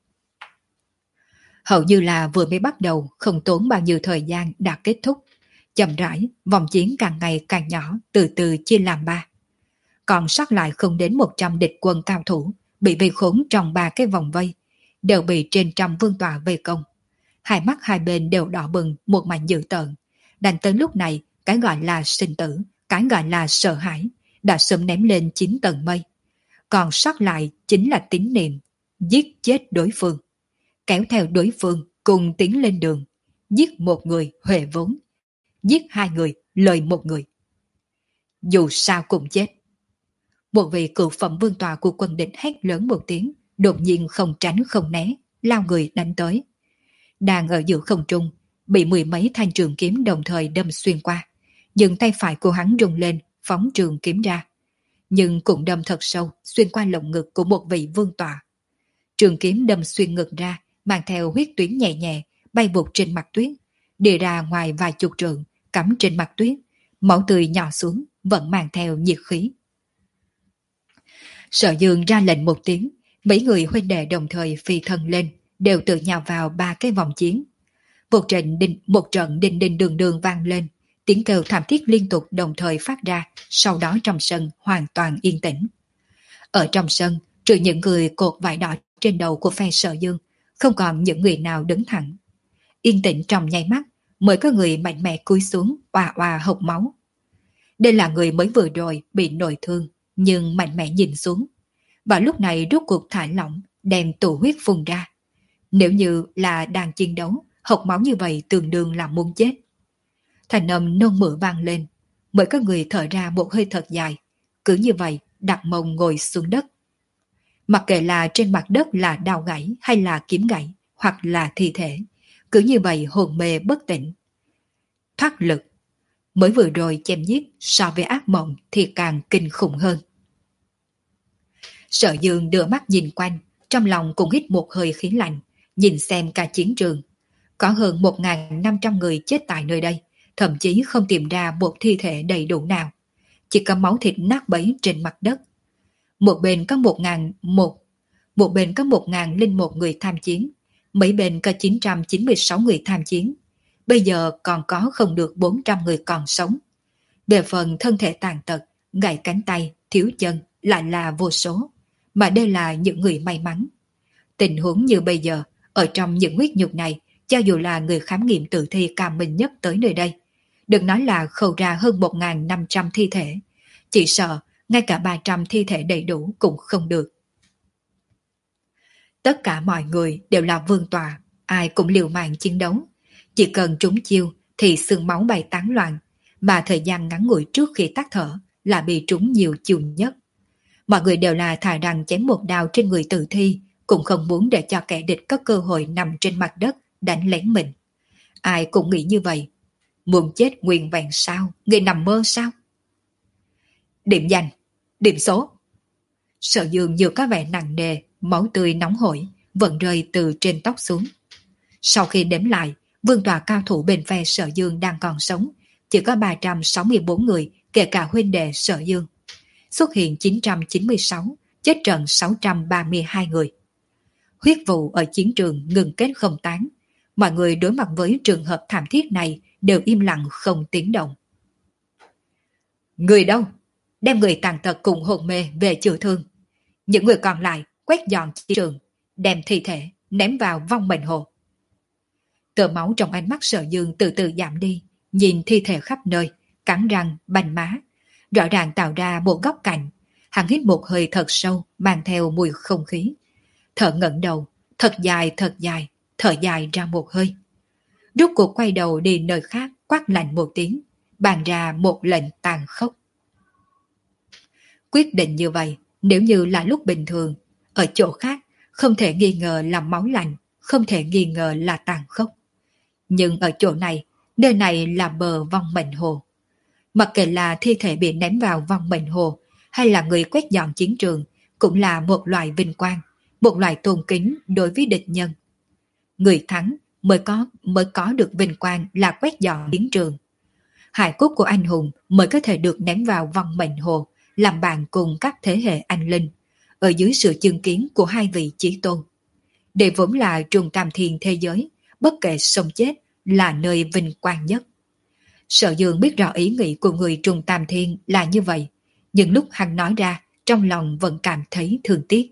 Hầu như là vừa mới bắt đầu, không tốn bao nhiêu thời gian đã kết thúc. Chậm rãi, vòng chiến càng ngày càng nhỏ, từ từ chia làm ba. Còn sót lại không đến một trăm địch quân cao thủ, bị vây khốn trong ba cái vòng vây, đều bị trên trăm vương tọa vây công. Hai mắt hai bên đều đỏ bừng, một mảnh dữ tợn. Đành tới lúc này, cái gọi là sinh tử, cái gọi là sợ hãi, đã sớm ném lên chín tầng mây. Còn sót lại chính là tín niệm, giết chết đối phương, kéo theo đối phương cùng tiến lên đường, giết một người huề vốn, giết hai người lời một người. Dù sao cũng chết. Một vị cựu phẩm vương tọa của quân địch hét lớn một tiếng, đột nhiên không tránh không né, lao người đánh tới. Đang ở giữa không trung, bị mười mấy thanh trường kiếm đồng thời đâm xuyên qua, nhưng tay phải của hắn rung lên, phóng trường kiếm ra. Nhưng cũng đâm thật sâu, xuyên qua lồng ngực của một vị vương tọa. Trường kiếm đâm xuyên ngực ra, mang theo huyết tuyến nhẹ nhẹ, bay vụt trên mặt tuyết, đi ra ngoài vài chục trượng, cắm trên mặt tuyết, máu tươi nhỏ xuống, vẫn mang theo nhiệt khí. Sở Dương ra lệnh một tiếng, mấy người huynh đệ đồng thời phi thân lên, đều tự nhào vào ba cái vòng chiến. Một trận đinh, một trận đinh đinh đường đường vang lên, tiếng kêu thảm thiết liên tục đồng thời phát ra, sau đó trong sân hoàn toàn yên tĩnh. Ở trong sân, trừ những người cột vải đỏ trên đầu của phe Sở Dương, không còn những người nào đứng thẳng. Yên tĩnh trong nháy mắt, mới có người mạnh mẽ cúi xuống, oà oà hộc máu. Đây là người mới vừa rồi bị nội thương, nhưng mạnh mẽ nhìn xuống. Và lúc này rút cuộc thả lỏng, đem tụ huyết phun ra. Nếu như là đang chiến đấu, hộc máu như vậy tương đương là muốn chết. Thành âm nôn mửa vang lên, mới có người thở ra một hơi thật dài, cứ như vậy đặt mông ngồi xuống đất. Mặc kệ là trên mặt đất là đao gãy hay là kiếm gãy, hoặc là thi thể, cứ như vậy hồn mê bất tỉnh. Thoát lực, mới vừa rồi chém giết so với ác mộng thì càng kinh khủng hơn. Sở Dương đưa mắt nhìn quanh, trong lòng cũng hít một hơi khí lạnh, nhìn xem cả chiến trường. Có hơn một nghìn năm trăm người chết tại nơi đây, thậm chí không tìm ra một thi thể đầy đủ nào. Chỉ có máu thịt nát bấy trên mặt đất. Một bên có một ngàn một, một bên có một ngàn linh một người tham chiến, mấy bên có chín trăm chín mươi sáu người tham chiến. Bây giờ còn có không được bốn trăm người còn sống. Về phần thân thể tàn tật, gãy cánh tay, thiếu chân lại là vô số. Mà đây là những người may mắn. Tình huống như bây giờ, ở trong những huyết nhục này, cho dù là người khám nghiệm tử thi cao minh nhất tới nơi đây, đừng nói là khâu ra hơn một nghìn năm trăm thi thể, chỉ sợ ngay cả ba trăm thi thể đầy đủ cũng không được. Tất cả mọi người đều là vương tọa, ai cũng liều mạng chiến đấu. Chỉ cần trúng chiêu thì xương máu bay tán loạn, mà thời gian ngắn ngủi trước khi tắt thở là bị trúng nhiều chiêu nhất. Mọi người đều là thà rằng chém một đao trên người tử thi, cũng không muốn để cho kẻ địch có cơ hội nằm trên mặt đất đánh lén mình. Ai cũng nghĩ như vậy. Muốn chết nguyên vẹn sao? Người nằm mơ sao? Điểm danh, điểm số. Sở Dương vừa có vẻ nặng nề, máu tươi nóng hổi, vẫn rơi từ trên tóc xuống. Sau khi đếm lại, vương tọa cao thủ bên phe Sở Dương đang còn sống, chỉ có ba trăm sáu mươi bốn người, kể cả huynh đệ Sở Dương. Xuất hiện chín trăm chín mươi sáu, chết trận sáu trăm ba mươi hai người. Huyết vụ ở chiến trường ngừng kết không tán. Mọi người đối mặt với trường hợp thảm thiết này đều im lặng không tiếng động. Người đâu? Đem người tàn tật cùng hồn mê về chữa thương. Những người còn lại quét dọn chiến trường, đem thi thể ném vào vong mệnh hồ. Tờ máu trong ánh mắt Sở Dương từ từ giảm đi, nhìn thi thể khắp nơi, cắn răng, bành má, rõ ràng tạo ra một góc cạnh. Hắn hít một hơi thật sâu, mang theo mùi không khí. Thở ngẩng đầu, thật dài thật dài, thở dài ra một hơi. Rút cuộc quay đầu đi nơi khác, quát lạnh một tiếng, bàn ra một lệnh tàn khốc. Quyết định như vậy, nếu như là lúc bình thường, ở chỗ khác, không thể nghi ngờ là máu lạnh, không thể nghi ngờ là tàn khốc. Nhưng ở chỗ này, nơi này là bờ vong mệnh hồ. Mặc kệ là thi thể bị ném vào vong mệnh hồ, hay là người quét dọn chiến trường, cũng là một loại vinh quang, một loại tôn kính đối với địch nhân. người thắng mới có mới có được vinh quang là quét dọn chiến trường. Hài cốt của anh hùng mới có thể được ném vào vong mệnh hồ, làm bạn cùng các thế hệ anh linh, ở dưới sự chứng kiến của hai vị chí tôn. Để vốn là trùng tam thiên thế giới, bất kể sống chết là nơi vinh quang nhất. Sở Dương biết rõ ý nghĩ của người trùng tam thiên là như vậy, nhưng lúc hắn nói ra, trong lòng vẫn cảm thấy thương tiếc.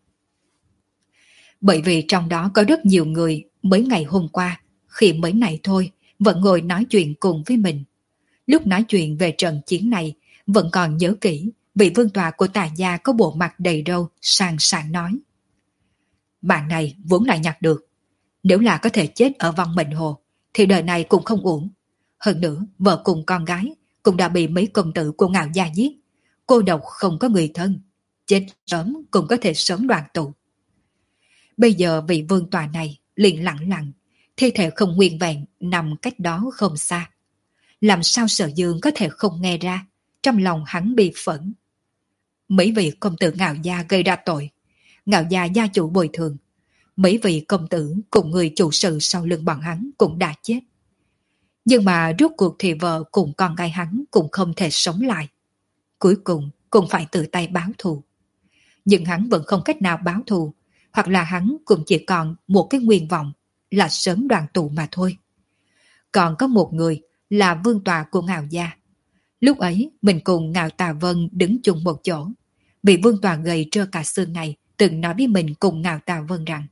Bởi vì trong đó có rất nhiều người mới ngày hôm qua, khi mới này thôi, vẫn ngồi nói chuyện cùng với mình. Lúc nói chuyện về trận chiến này, vẫn còn nhớ kỹ vị vương tọa của Tà gia có bộ mặt đầy râu, sàng sàng nói. Bạn này vốn lại nhặt được. Nếu là có thể chết ở vong mệnh hồ, thì đời này cũng không uổng. Hơn nữa, vợ cùng con gái cũng đã bị mấy công tử của Ngạo gia giết. Cô độc không có người thân. Chết sớm cũng có thể sớm đoàn tụ. Bây giờ vị vương tọa này liền lặng lặng, thi thể không nguyên vẹn nằm cách đó không xa. Làm sao Sở Dương có thể không nghe ra, trong lòng hắn bị phẫn. Mấy vị công tử Ngạo gia gây ra tội, Ngạo gia gia chủ bồi thường. Mấy vị công tử cùng người chủ sự sau lưng bọn hắn cũng đã chết. Nhưng mà rốt cuộc thì vợ cùng con gái hắn cũng không thể sống lại. Cuối cùng cũng phải tự tay báo thù. Nhưng hắn vẫn không cách nào báo thù, hoặc là hắn cũng chỉ còn một cái nguyện vọng là sớm đoàn tụ mà thôi. Còn có một người là vương tọa của Ngạo gia. Lúc ấy mình cùng Ngạo Tà Vân đứng chung một chỗ. Vị vương tọa gầy trơ cả xương này từng nói với mình cùng Ngạo Tà Vân rằng: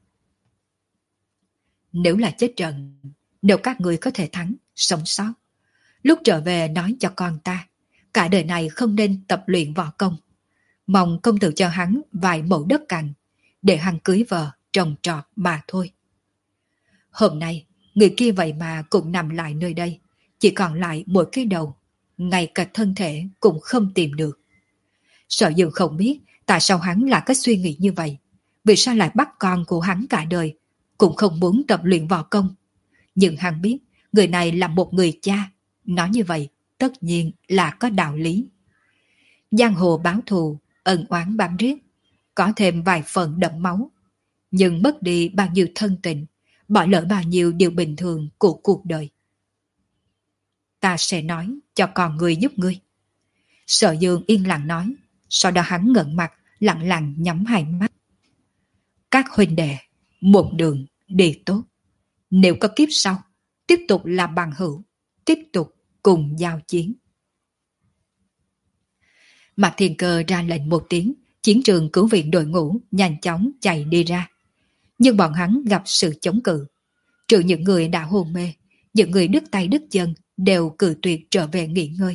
nếu là chết trận, nếu các người có thể thắng, sống sót, lúc trở về nói cho con ta, cả đời này không nên tập luyện võ công. Mong công tử cho hắn vài mẫu đất cành, để hắn cưới vợ, trồng trọt mà thôi. Hôm nay, người kia vậy mà cũng nằm lại nơi đây, chỉ còn lại một cái đầu, ngay cả thân thể cũng không tìm được. Sở Dương không biết tại sao hắn lại có suy nghĩ như vậy, vì sao lại bắt con của hắn cả đời, cũng không muốn tập luyện võ công. Nhưng hắn biết người này là một người cha, nói như vậy tất nhiên là có đạo lý. Giang hồ báo thù, ân oán bám riết, có thêm vài phần đẫm máu, nhưng mất đi bao nhiêu thân tình, bỏ lỡ bao nhiêu điều bình thường của cuộc đời. Ta sẽ nói cho con người giúp ngươi. Sở Dương yên lặng nói, sau đó hắn ngẩng mặt, lặng lặng nhắm hai mắt. Các huynh đệ, một đường đi tốt. Nếu có kiếp sau, tiếp tục là bằng hữu, tiếp tục cùng giao chiến. Mạc Thiên Cơ ra lệnh một tiếng, chiến trường cứu viện đội ngũ nhanh chóng chạy đi ra. Nhưng bọn hắn gặp sự chống cự. Trừ những người đã hôn mê, những người đứt tay đứt chân đều cự tuyệt trở về nghỉ ngơi.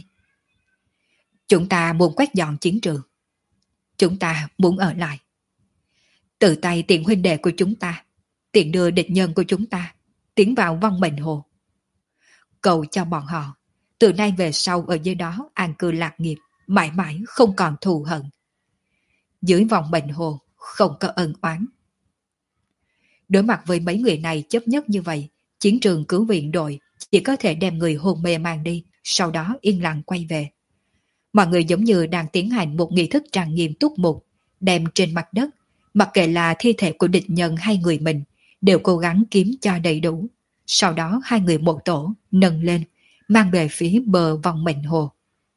Chúng ta muốn quét dọn chiến trường. Chúng ta muốn ở lại. Tự tay tiện huynh đệ của chúng ta, tiện đưa địch nhân của chúng ta tiến vào vong mệnh hồ. Cầu cho bọn họ từ nay về sau ở dưới đó an cư lạc nghiệp, mãi mãi không còn thù hận. Dưới vòng mệnh hồ không có ân oán. Đối mặt với mấy người này chấp nhất như vậy, chiến trường cứu viện đội chỉ có thể đem người hôn mê mang đi, sau đó yên lặng quay về. Mọi người giống như đang tiến hành một nghi thức trang nghiêm túc mục, đem trên mặt đất, mặc kệ là thi thể của địch nhân hay người mình, đều cố gắng kiếm cho đầy đủ. Sau đó hai người một tổ nâng lên, mang về phía bờ vòng mệnh hồ.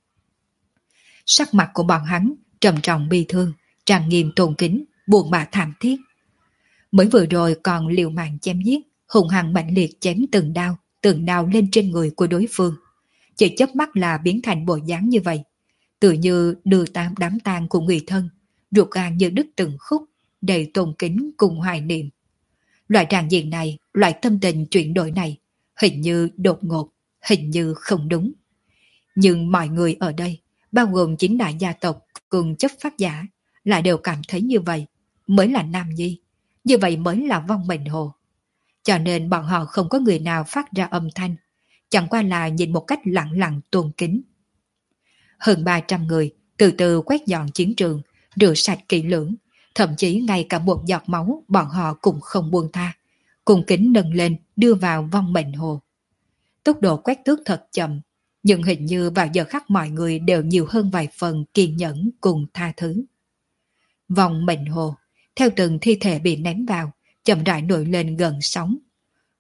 Sắc mặt của bọn hắn trầm trọng bi thương, trang nghiêm tôn kính, buồn bã thảm thiết. Mới vừa rồi còn liều mạng chém giết, hùng hăng mạnh liệt chém từng đao, từng đao lên trên người của đối phương. Chỉ chớp mắt là biến thành bộ dáng như vậy, tự như đưa tam đám tang của người thân, ruột gan như đứt từng khúc, đầy tôn kính cùng hoài niệm. Loại tràng diện này, loại tâm tình chuyển đổi này, hình như đột ngột, hình như không đúng. Nhưng mọi người ở đây, bao gồm chính đại gia tộc cùng chấp pháp giả, lại đều cảm thấy như vậy mới là nam nhi, như vậy mới là vong mệnh hồ. Cho nên bọn họ không có người nào phát ra âm thanh, chẳng qua là nhìn một cách lặng lặng tôn kính. Hơn ba trăm người từ từ quét dọn chiến trường, rửa sạch kỹ lưỡng, thậm chí ngay cả một giọt máu bọn họ cũng không buông tha, cùng kính nâng lên đưa vào vong mệnh hồ. Tốc độ quét tước thật chậm, nhưng hình như vào giờ khắc mọi người đều nhiều hơn vài phần kiên nhẫn cùng tha thứ. Vòng mệnh hồ, theo từng thi thể bị ném vào, chậm rãi nổi lên gần sóng,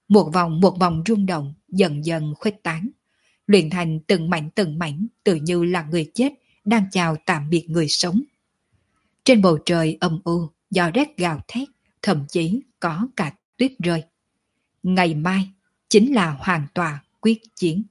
Một vòng một vòng rung động, dần dần khuếch tán, luyện thành từng mảnh từng mảnh, tự như là người chết đang chào tạm biệt người sống. Trên bầu trời âm u, gió rét gào thét, thậm chí có cả tuyết rơi. Ngày mai chính là hoàn tòa quyết chiến.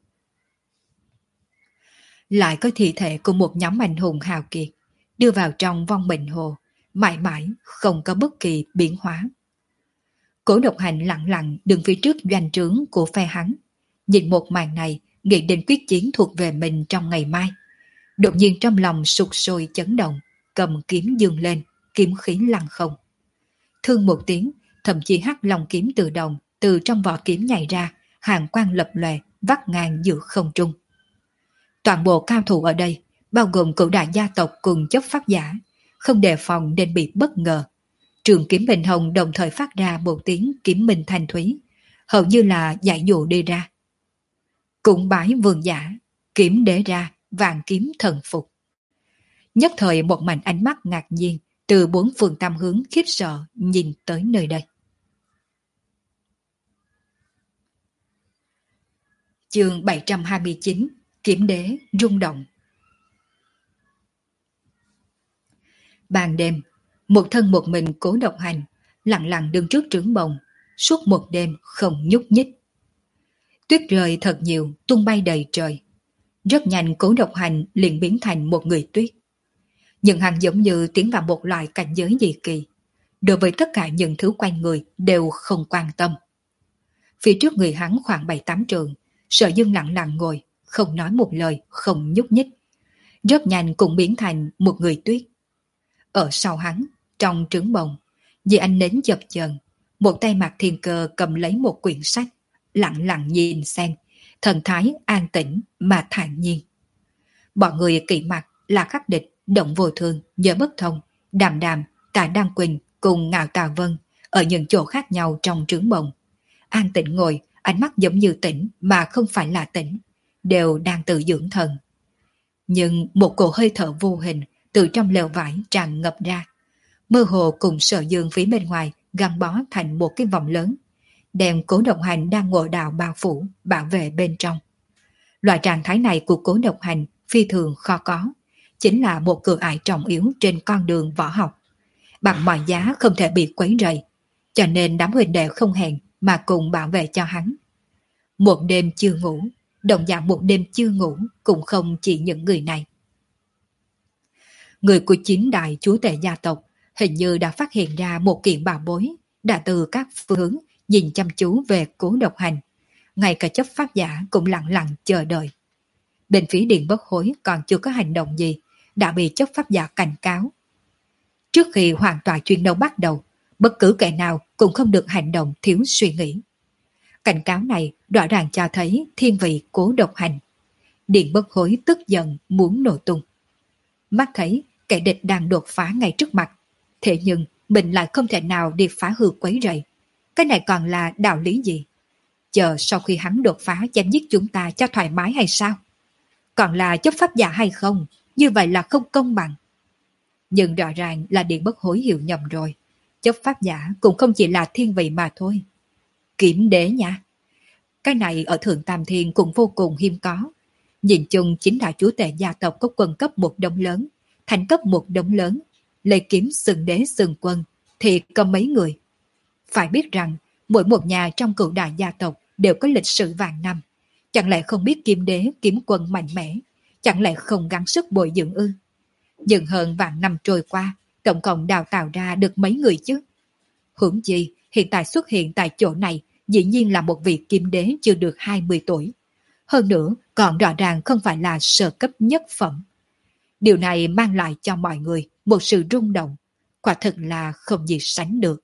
Lại có thi thể của một nhóm anh hùng hào kiệt đưa vào trong vong bình hồ, mãi mãi không có bất kỳ biến hóa. Cố Độc Hành lặng lặng đứng phía trước doanh trướng của phe hắn, nhìn một màn này, nghĩ đến quyết chiến thuộc về mình trong ngày mai. Đột nhiên trong lòng sụt sôi chấn động, cầm kiếm dương lên, kiếm khí lăng không. Thương một tiếng, thậm chí hắc long kiếm tự động từ trong vỏ kiếm nhảy ra, hàng quang lập lòe, vắt ngang giữa không trung. Toàn bộ cao thủ ở đây, bao gồm cửu đại gia tộc cùng chấp pháp giả, không đề phòng nên bị bất ngờ. Trường kiếm bình hồng đồng thời phát ra một tiếng kiếm minh thanh thúy, hầu như là giải dụ đi ra. Cũng bái vương giả, kiếm đế ra, vạn kiếm thần phục. Nhất thời một mảnh ánh mắt ngạc nhiên từ bốn phương tam hướng khiếp sợ nhìn tới nơi đây. Chương bảy trăm hai mươi chín, Kiếm đế rung động. Ban đêm, một thân một mình Cố Độc Hành lặng lặng đứng trước trướng bồng, suốt một đêm không nhúc nhích. Tuyết rơi thật nhiều, tung bay đầy trời. Rất nhanh Cố Độc Hành liền biến thành một người tuyết. Nhưng hắn giống như tiến vào một loại cảnh giới dị kỳ. Đối với tất cả những thứ quanh người đều không quan tâm. Phía trước người hắn khoảng bảy tám trường, Sở Dương lặng lặng ngồi, không nói một lời, không nhúc nhích. Rất nhanh cũng biến thành một người tuyết. Ở sau hắn, trong trướng bồng, vì anh nến chập chờn, một tay Mạc Thiên Cơ cầm lấy một quyển sách, lặng lặng nhìn xem, thần thái an tĩnh mà thản nhiên. Bọn người kỵ mặt là Khắc Địch, Động Vô Thương, Nhớ Bất Thông, Đàm Đàm, Tạ Đăng Quỳnh cùng Ngạo Tà Vân ở những chỗ khác nhau trong trướng bồng. An tĩnh ngồi, ánh mắt giống như tỉnh mà không phải là tỉnh, đều đang tự dưỡng thần. Nhưng một cổ hơi thở vô hình từ trong lều vải tràn ngập ra, mơ hồ cùng Sở Dương phía bên ngoài gắn bó thành một cái vòng lớn, đem Cố Độc Hành đang ngồi đào bao phủ, bảo vệ bên trong. Loại trạng thái này của Cố Độc Hành phi thường khó có, chính là một cửa ải trọng yếu trên con đường võ học. Bằng mọi giá không thể bị quấy rầy, cho nên đám huynh đệ không hẹn mà cùng bảo vệ cho hắn. Một đêm chưa ngủ, đồng dạng một đêm chưa ngủ cũng không chỉ những người này. Người của chín đại chúa tể gia tộc hình như đã phát hiện ra một kiện bảo bối, đã từ các phương hướng nhìn chăm chú về Cố Độc Hành. Ngay cả chấp pháp giả cũng lặng lặng chờ đợi. Bên phía Điện Bất Hối còn chưa có hành động gì, đã bị chấp pháp giả cảnh cáo. Trước khi hoàn toàn chuyên đấu bắt đầu, bất cứ kẻ nào cũng không được hành động thiếu suy nghĩ. Cảnh cáo này rõ ràng cho thấy thiên vị Cố Độc Hành. Điện Bất Hối tức giận muốn nổ tung. Mắt thấy kẻ địch đang đột phá ngay trước mặt, thế nhưng mình lại không thể nào đi phá hư quấy rầy. Cái này còn là đạo lý gì? Chờ sau khi hắn đột phá chém giết chúng ta cho thoải mái hay sao? Còn là chấp pháp giả hay không? Như vậy là không công bằng. Nhưng rõ ràng là Điện Bất Hối hiểu nhầm rồi. Chấp pháp giả cũng không chỉ là thiên vị mà thôi. Kiếm đế nha. Cái này ở Thượng Tam Thiên cũng vô cùng hiếm có. Nhìn chung chính là chúa tể gia tộc có quân cấp một đống lớn, thành cấp một đống lớn, lấy kiếm xưng đế xưng quân thì có mấy người. Phải biết rằng mỗi một nhà trong cửu đại gia tộc đều có lịch sử vạn năm. Chẳng lẽ không biết kiếm đế kiếm quân mạnh mẽ, chẳng lẽ không gắng sức bồi dưỡng ư? Nhưng hơn vạn năm trôi qua, tổng cộng đào tạo ra được mấy người chứ? Huống chi hiện tại xuất hiện tại chỗ này dĩ nhiên là một vị kiếm đế chưa được hai mươi tuổi. Hơn nữa còn rõ ràng không phải là sơ cấp nhất phẩm. Điều này mang lại cho mọi người một sự rung động, quả thực là không gì sánh được.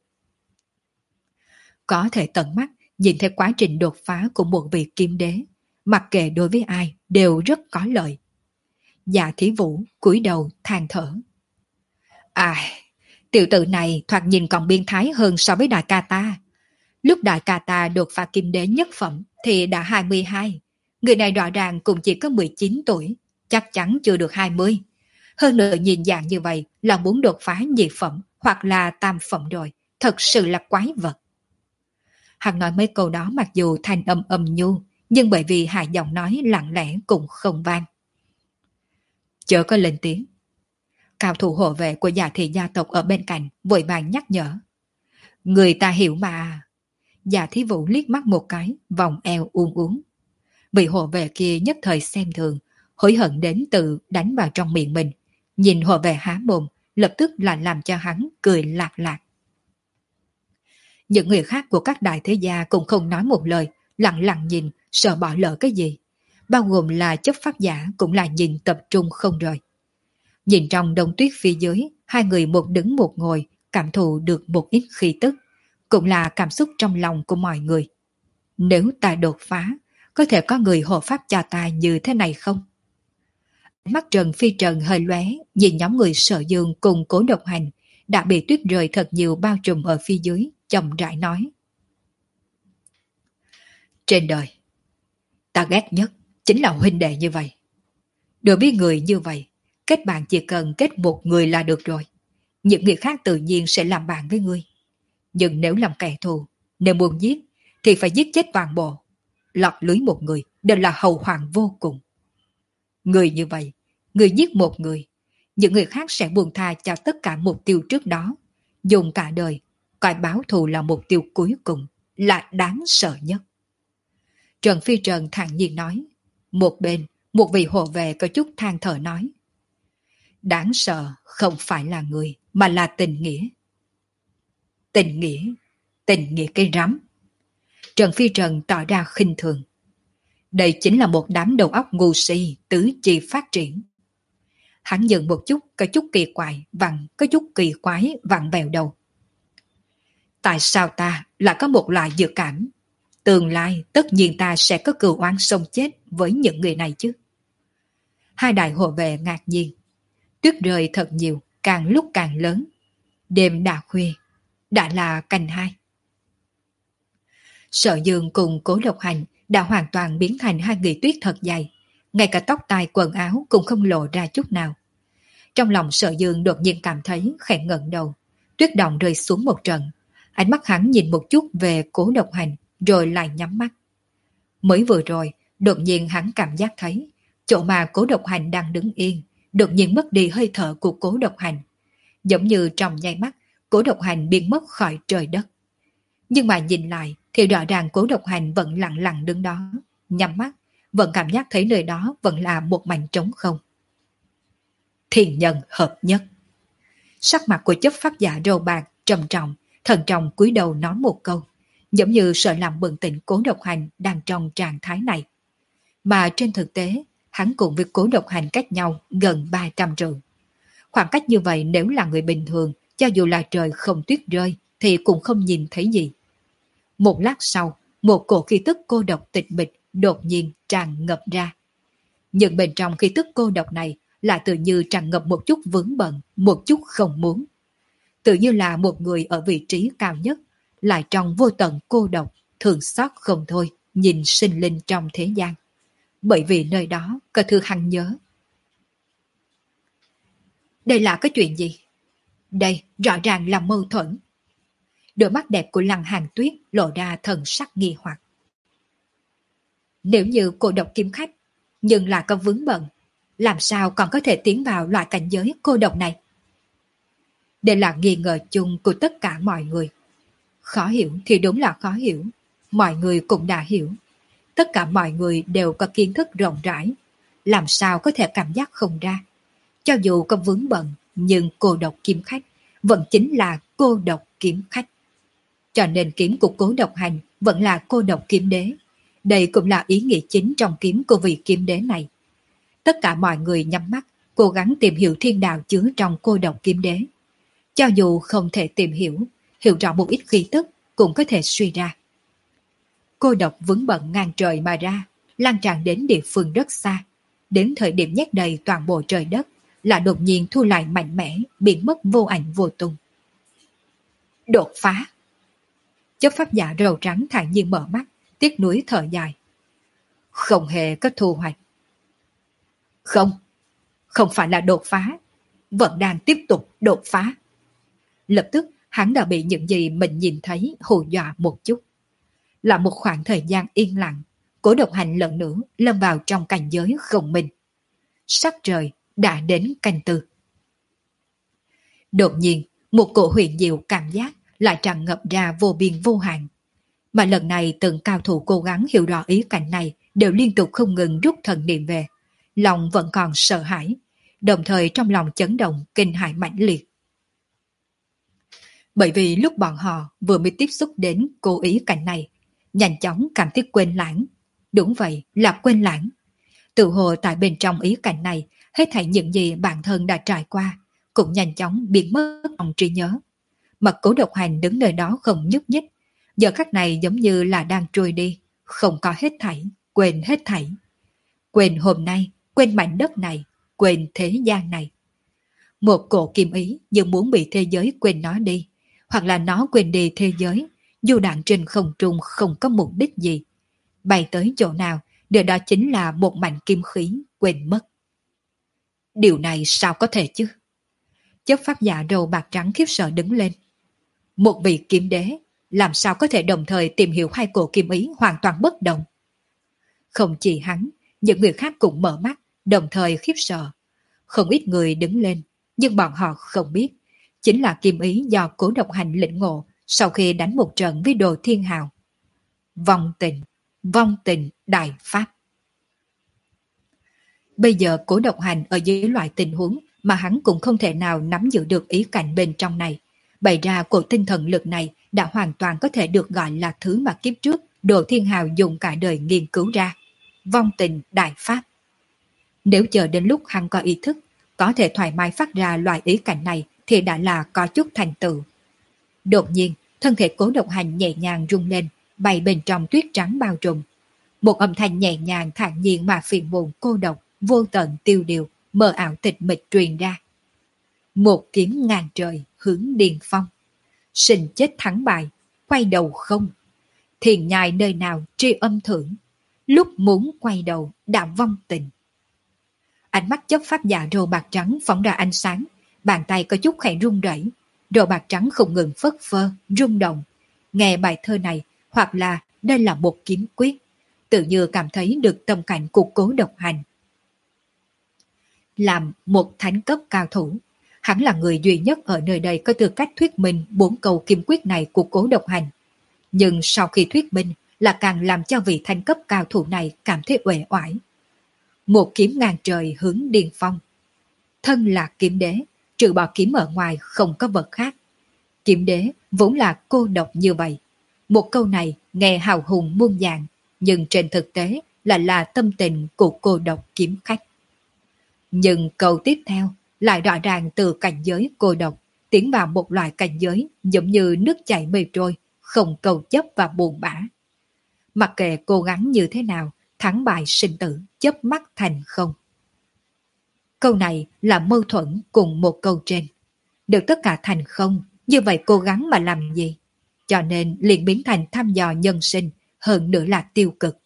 Có thể tận mắt nhìn thấy quá trình đột phá của một vị kiếm đế, mặc kệ đối với ai đều rất có lợi. Dạ Thí Vũ cúi đầu than thở. À, tiểu tử này thoạt nhìn còn biên thái hơn so với đại ca ta. Lúc đại ca ta đột phá kim đế nhất phẩm thì đã hai mươi hai. Người này rõ ràng cũng chỉ có mười chín tuổi, chắc chắn chưa được hai mươi. Hơn nữa nhìn dạng như vậy là muốn đột phá nhị phẩm hoặc là tam phẩm rồi, thật sự là quái vật. Hắn nói mấy câu đó mặc dù thanh âm âm nhu, nhưng bởi vì hai giọng nói lặng lẽ cũng không vang. Chớ có lên tiếng. Cao thủ hộ vệ của Dạ thị gia tộc ở bên cạnh vội vàng nhắc nhở. Người ta hiểu mà. Dạ Thí Vũ liếc mắt một cái, vòng eo uốn uốn. Vị hộ vệ kia nhất thời xem thường, hối hận đến tự đánh vào trong miệng mình. Nhìn hộ vệ há mồm, lập tức là làm cho hắn cười lạc lạc. Những người khác của các đại thế gia cũng không nói một lời, lặng lặng nhìn, sợ bỏ lỡ cái gì. Bao gồm là chấp pháp giả cũng là nhìn tập trung không rời. Nhìn trong đông tuyết phía dưới, hai người một đứng một ngồi, cảm thụ được một ít khí tức, cũng là cảm xúc trong lòng của mọi người. Nếu ta đột phá, có thể có người hộ pháp cho ta như thế này không? Mắt Trần Phi Trần hơi lóe, nhìn nhóm người Sở Dương cùng Cố Độc Hành đã bị tuyết rơi thật nhiều bao trùm ở phía dưới, chậm rãi nói. Trên đời, ta ghét nhất chính là huynh đệ như vậy. Được biết người như vậy, kết bạn chỉ cần kết một người là được rồi. Những người khác tự nhiên sẽ làm bạn với ngươi. Nhưng nếu làm kẻ thù, nếu muốn giết, thì phải giết chết toàn bộ. Lọt lưới một người đều là hậu hoạn vô cùng. Người như vậy, người giết một người, những người khác sẽ buông tha cho tất cả mục tiêu trước đó. Dùng cả đời, coi báo thù là mục tiêu cuối cùng, là đáng sợ nhất. Trần Phi Trần thản nhiên nói. Một bên, một vị hộ vệ có chút than thở nói. Đáng sợ không phải là người, mà là tình nghĩa. Tình nghĩa, tình nghĩa cái rắm. Trần Phi Trần tỏ ra khinh thường. Đây chính là một đám đầu óc ngu si, tứ chi phát triển. Hắn dừng một chút, có chút kỳ quái, vặn, có chút kỳ quái, vặn vẹo đầu. Tại sao ta lại có một loại dự cảm? Tương lai tất nhiên ta sẽ có cừu oán sống chết với những người này chứ. Hai đại hộ vệ ngạc nhiên. Tuyết rơi thật nhiều, càng lúc càng lớn. Đêm đã khuya, đã là canh hai. Sở Dương cùng Cố Độc Hành đã hoàn toàn biến thành hai người tuyết thật dày. Ngay cả tóc tai quần áo cũng không lộ ra chút nào. Trong lòng Sở Dương đột nhiên cảm thấy khẽ ngẩng đầu. Tuyết động rơi xuống một trận. Ánh mắt hắn nhìn một chút về Cố Độc Hành, rồi lại nhắm mắt. Mới vừa rồi, đột nhiên hắn cảm giác thấy chỗ mà Cố Độc Hành đang đứng yên, đột nhiên mất đi hơi thở của Cố Độc Hành. Giống như trong nháy mắt, Cố Độc Hành biến mất khỏi trời đất. Nhưng mà nhìn lại thì rõ ràng Cố Độc Hành vẫn lặng lặng đứng đó, nhắm mắt, vẫn cảm giác thấy nơi đó vẫn là một mảnh trống không. Thiên nhân hợp nhất. Sắc mặt của chấp pháp giả râu bạc, trầm trọng, thần trọng cúi đầu nói một câu, giống như sợ làm bừng tỉnh Cố Độc Hành đang trong trạng thái này. Mà trên thực tế, hắn cùng với Cố Độc Hành cách nhau gần ba trăm trượng. Khoảng cách như vậy nếu là người bình thường, cho dù là trời không tuyết rơi, thì cũng không nhìn thấy gì. Một lát sau, một cổ khí tức cô độc tịch mịch đột nhiên tràn ngập ra. Nhưng bên trong khí tức cô độc này lại tự như tràn ngập một chút vướng bận, một chút không muốn. Tự như là một người ở vị trí cao nhất, lại trong vô tận cô độc, thường xót không thôi, nhìn sinh linh trong thế gian. Bởi vì nơi đó có thứ hắn nhớ. Đây là cái chuyện gì? Đây rõ ràng là mâu thuẫn. Đôi mắt đẹp của Lăng Hàn Tuyết lộ ra thần sắc nghi hoặc. Nếu như cô độc kiếm khách, nhưng là có vướng bận, làm sao còn có thể tiến vào loại cảnh giới cô độc này? Đây là nghi ngờ chung của tất cả mọi người. Khó hiểu thì đúng là khó hiểu. Mọi người cũng đã hiểu. Tất cả mọi người đều có kiến thức rộng rãi. Làm sao có thể cảm giác không ra? Cho dù có vướng bận, nhưng cô độc kiếm khách vẫn chính là cô độc kiếm khách. Cho nên kiếm của Cố Độc Hành vẫn là cô độc kiếm đế. Đây cũng là ý nghĩa chính trong kiếm của vị kiếm đế này. Tất cả mọi người nhắm mắt, cố gắng tìm hiểu thiên đạo chứa trong cô độc kiếm đế. Cho dù không thể tìm hiểu, hiểu rõ một ít khí tức cũng có thể suy ra. Cô độc vướng bận ngang trời mà ra, lan tràn đến địa phương rất xa. Đến thời điểm nhét đầy toàn bộ trời đất, là đột nhiên thu lại mạnh mẽ, biến mất vô ảnh vô tung. Đột phá. Chấp pháp giả râu trắng thản nhiên mở mắt, tiếc nuối thở dài. Không hề có thu hoạch. Không, không phải là đột phá, vẫn đang tiếp tục đột phá. Lập tức hắn đã bị những gì mình nhìn thấy hù dọa một chút. là một khoảng thời gian yên lặng, Cố Độc Hành lần nữa lâm vào trong cảnh giới không minh. Sắc trời đã đến canh tư. Đột nhiên, một cổ huyền diệu cảm giác lại tràn ngập ra vô biên vô hạn. Mà lần này từng cao thủ cố gắng hiểu rõ ý cảnh này đều liên tục không ngừng rút thần niệm về. Lòng vẫn còn sợ hãi, đồng thời trong lòng chấn động kinh hãi mãnh liệt. Bởi vì lúc bọn họ vừa mới tiếp xúc đến cố ý cảnh này, nhanh chóng cảm thấy quên lãng. Đúng vậy, là quên lãng. Tự hồ tại bên trong ý cảnh này, hết thảy những gì bản thân đã trải qua, cũng nhanh chóng biến mất trong trí nhớ. Mà Cố Độc Hành đứng nơi đó không nhúc nhích, giờ khắc này giống như là đang trôi đi, không có hết thảy, quên hết thảy. Quên hôm nay, quên mảnh đất này, quên thế gian này. Một cổ kim ý như muốn bị thế giới quên nó đi, hoặc là nó quên đi thế giới, dù đạn trên không trung không có mục đích gì. Bay tới chỗ nào, điều đó chính là một mảnh kim khí quên mất. Điều này sao có thể chứ? Chấp pháp giả đầu bạc trắng khiếp sợ đứng lên. Một vị kiếm đế, làm sao có thể đồng thời tìm hiểu hai cổ kim ý hoàn toàn bất đồng? Không chỉ hắn, những người khác cũng mở mắt, đồng thời khiếp sợ. Không ít người đứng lên, nhưng bọn họ không biết, chính là kim ý do Cố Độc Hành lĩnh ngộ sau khi đánh một trận với Đồ Thiên Hào. Vong tình, vong tình đại pháp. Bây giờ Cố Độc Hành ở dưới loại tình huống mà hắn cũng không thể nào nắm giữ được ý cảnh bên trong này. Bày ra cổ tinh thần lực này đã hoàn toàn có thể được gọi là thứ mà kiếp trước Đồ Thiên Hào dùng cả đời nghiên cứu ra. Vong tình đại pháp. Nếu chờ đến lúc hắn có ý thức, có thể thoải mái phát ra loại ý cảnh này thì đã là có chút thành tựu. Đột nhiên, thân thể Cố Độc Hành nhẹ nhàng rung lên, bay bên trong tuyết trắng bao trùm. Một âm thanh nhẹ nhàng thản nhiên mà phiền muộn cô độc, vô tận tiêu điều, mờ ảo tịch mịch truyền ra. Một kiếm ngàn trời hướng điền phong. Sinh chết thắng bại, quay đầu không. Thiền nhai nơi nào tri âm thưởng. Lúc muốn quay đầu đã vong tình. Ánh mắt chấp pháp giả rô bạc trắng phóng ra ánh sáng, bàn tay có chút khẽ run rẩy, rô bạc trắng không ngừng phất phơ, rung động. Nghe bài thơ này, hoặc là đây là một kiếm quyết, tự như cảm thấy được tâm cảnh của Cố Độc Hành. Làm một thánh cấp cao thủ, hắn là người duy nhất ở nơi đây có tư cách thuyết minh bốn câu kiếm quyết này của Cố Độc Hành. Nhưng sau khi thuyết minh là càng làm cho vị thánh cấp cao thủ này cảm thấy uể oải. Một kiếm ngàn trời hướng điên phong. Thân là kiếm đế, trừ bỏ kiếm ở ngoài không có vật khác. Kiếm đế vốn là cô độc như vậy. Một câu này nghe hào hùng muôn dạng, nhưng trên thực tế là là tâm tình của cô độc kiếm khách. Nhưng câu tiếp theo lại rõ ràng từ cảnh giới cô độc tiến vào một loại cảnh giới giống như nước chảy mây trôi, không cầu chấp và buồn bã. Mặc kệ cố gắng như thế nào, thắng bại sinh tử, chớp mắt thành không. Câu này là mâu thuẫn cùng một câu trên. Được tất cả thành không, như vậy cố gắng mà làm gì? Cho nên liền biến thành thăm dò nhân sinh, hơn nữa là tiêu cực.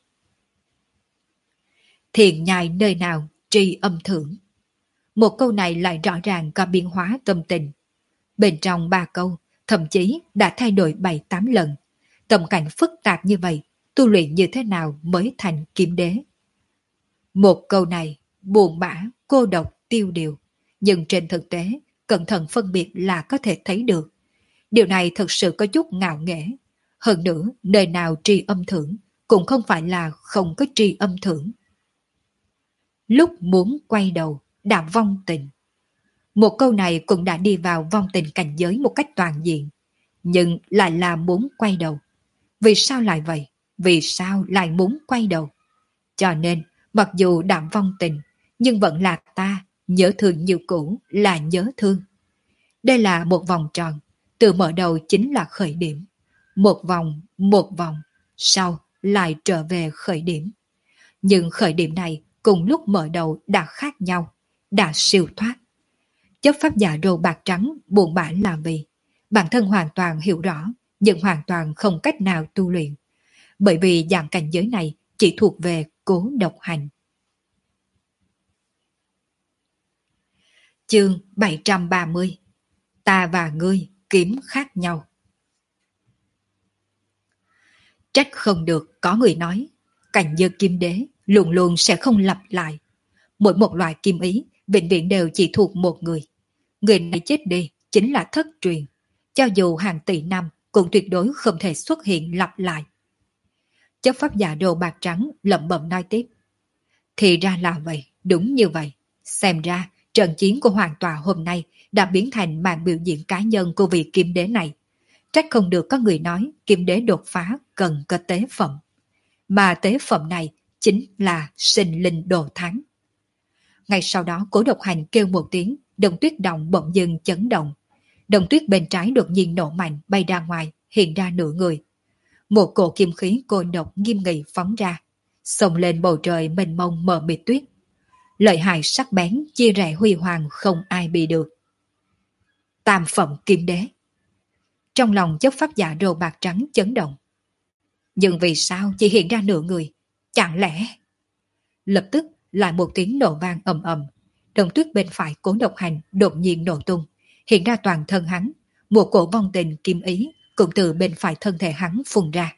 Thiền nhai nơi nào, tri âm thưởng. Một câu này lại rõ ràng có biến hóa tâm tình. Bên trong ba câu, thậm chí đã thay đổi bảy tám lần. Tâm cảnh phức tạp như vậy, tu luyện như thế nào mới thành kiếm đế? Một câu này, buồn bã, cô độc, tiêu điều. Nhưng trên thực tế, cẩn thận phân biệt là có thể thấy được. Điều này thật sự có chút ngạo nghễ. Hơn nữa, nơi nào tri âm thưởng, cũng không phải là không có tri âm thưởng. Lúc muốn quay đầu, đã vong tình. Một câu này cũng đã đi vào vong tình cảnh giới một cách toàn diện. Nhưng lại là muốn quay đầu. Vì sao lại vậy? Vì sao lại muốn quay đầu? Cho nên, mặc dù đã vong tình, nhưng vẫn là ta, nhớ thương như cũ là nhớ thương. Đây là một vòng tròn, từ mở đầu chính là khởi điểm. Một vòng, một vòng, sau lại trở về khởi điểm. Nhưng khởi điểm này cùng lúc mở đầu đã khác nhau, đã siêu thoát. Chấp pháp giả râu bạc trắng buồn bã là vì bản thân hoàn toàn hiểu rõ, nhưng hoàn toàn không cách nào tu luyện. Bởi vì dạng cảnh giới này chỉ thuộc về Cố Độc Hành. Chương bảy trăm ba mươi. Ta và ngươi kiếm khác nhau. Trách không được có người nói, cảnh giới kim đế luôn luôn sẽ không lặp lại. Mỗi một loại kim ý vĩnh viễn đều chỉ thuộc một người. Người này chết đi chính là thất truyền. Cho dù hàng tỷ năm cũng tuyệt đối không thể xuất hiện lặp lại. Chấp pháp giả đồ bạc trắng lẩm bẩm nói tiếp. Thì ra là vậy, đúng như vậy. Xem ra trận chiến của hoàng tòa hôm nay đã biến thành màn biểu diễn cá nhân của vị kim đế này. Trách không được có người nói kim đế đột phá cần có tế phẩm. Mà tế phẩm này chính là sinh linh đồ thắng. Ngay sau đó Cố Độc Hành kêu một tiếng, đồng tuyết động bỗng dưng chấn động. Đồng tuyết bên trái đột nhiên nổ mạnh bay ra ngoài, hiện ra nửa người. Một cổ kim khí cô độc nghiêm nghị phóng ra, xông lên bầu trời mênh mông mờ mịt tuyết. Lợi hại sắc bén chia rẽ huy hoàng không ai bị được. Tam phẩm kim đế. Trong lòng chấp pháp giả râu bạc trắng chấn động. Nhưng vì sao chỉ hiện ra nửa người? Chẳng lẽ... Lập tức lại một tiếng nổ vang ầm ầm. Đồng tuyết bên phải Cố Độc Hành đột nhiên nổ tung, hiện ra toàn thân hắn. Một cổ vong tình kim ý cũng từ bên phải thân thể hắn phun ra.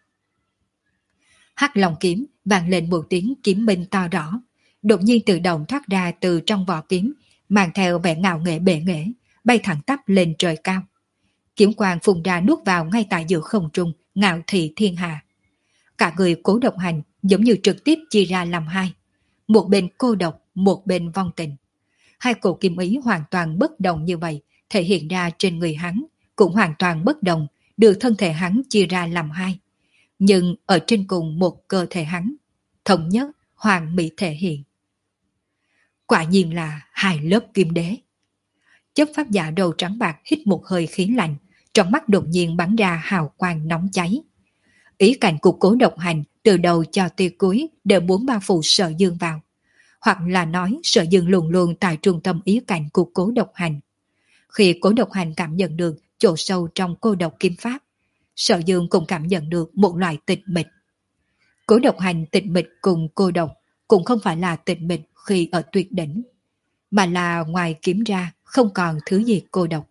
Hắc Long kiếm vang lên một tiếng kiếm minh to rõ, đột nhiên tự động thoát ra từ trong vỏ kiếm, mang theo vẻ ngạo nghễ bệ nghệ, bay thẳng tắp lên trời cao. Kiếm quang phun ra nuốt vào ngay tại giữa không trung, ngạo thị thiên hạ. Cả người Cố Độc Hành giống như trực tiếp chia ra làm hai, một bên cô độc, một bên vong tình. Hai cổ kim ý hoàn toàn bất đồng như vậy, thể hiện ra trên người hắn cũng hoàn toàn bất đồng, đưa thân thể hắn chia ra làm hai, nhưng ở trên cùng một cơ thể hắn, thống nhất hoàn mỹ thể hiện. Quả nhiên là hai lớp kim đế. Chấp pháp giả đầu trắng bạc hít một hơi khí lạnh, trong mắt đột nhiên bắn ra hào quang nóng cháy. Ý cảnh của Cố Độc Hành từ đầu cho tia cuối đều muốn bao phủ Sở Dương vào, hoặc là nói Sở Dương luôn luôn tại trung tâm ý cảnh của Cố Độc Hành. Khi Cố Độc Hành cảm nhận được chỗ sâu trong cô độc kim pháp, Sở Dương cũng cảm nhận được một loại tịch mịch. Cố Độc Hành tịch mịch cùng cô độc cũng không phải là tịch mịch khi ở tuyệt đỉnh, mà là ngoài kiếm ra không còn thứ gì cô độc.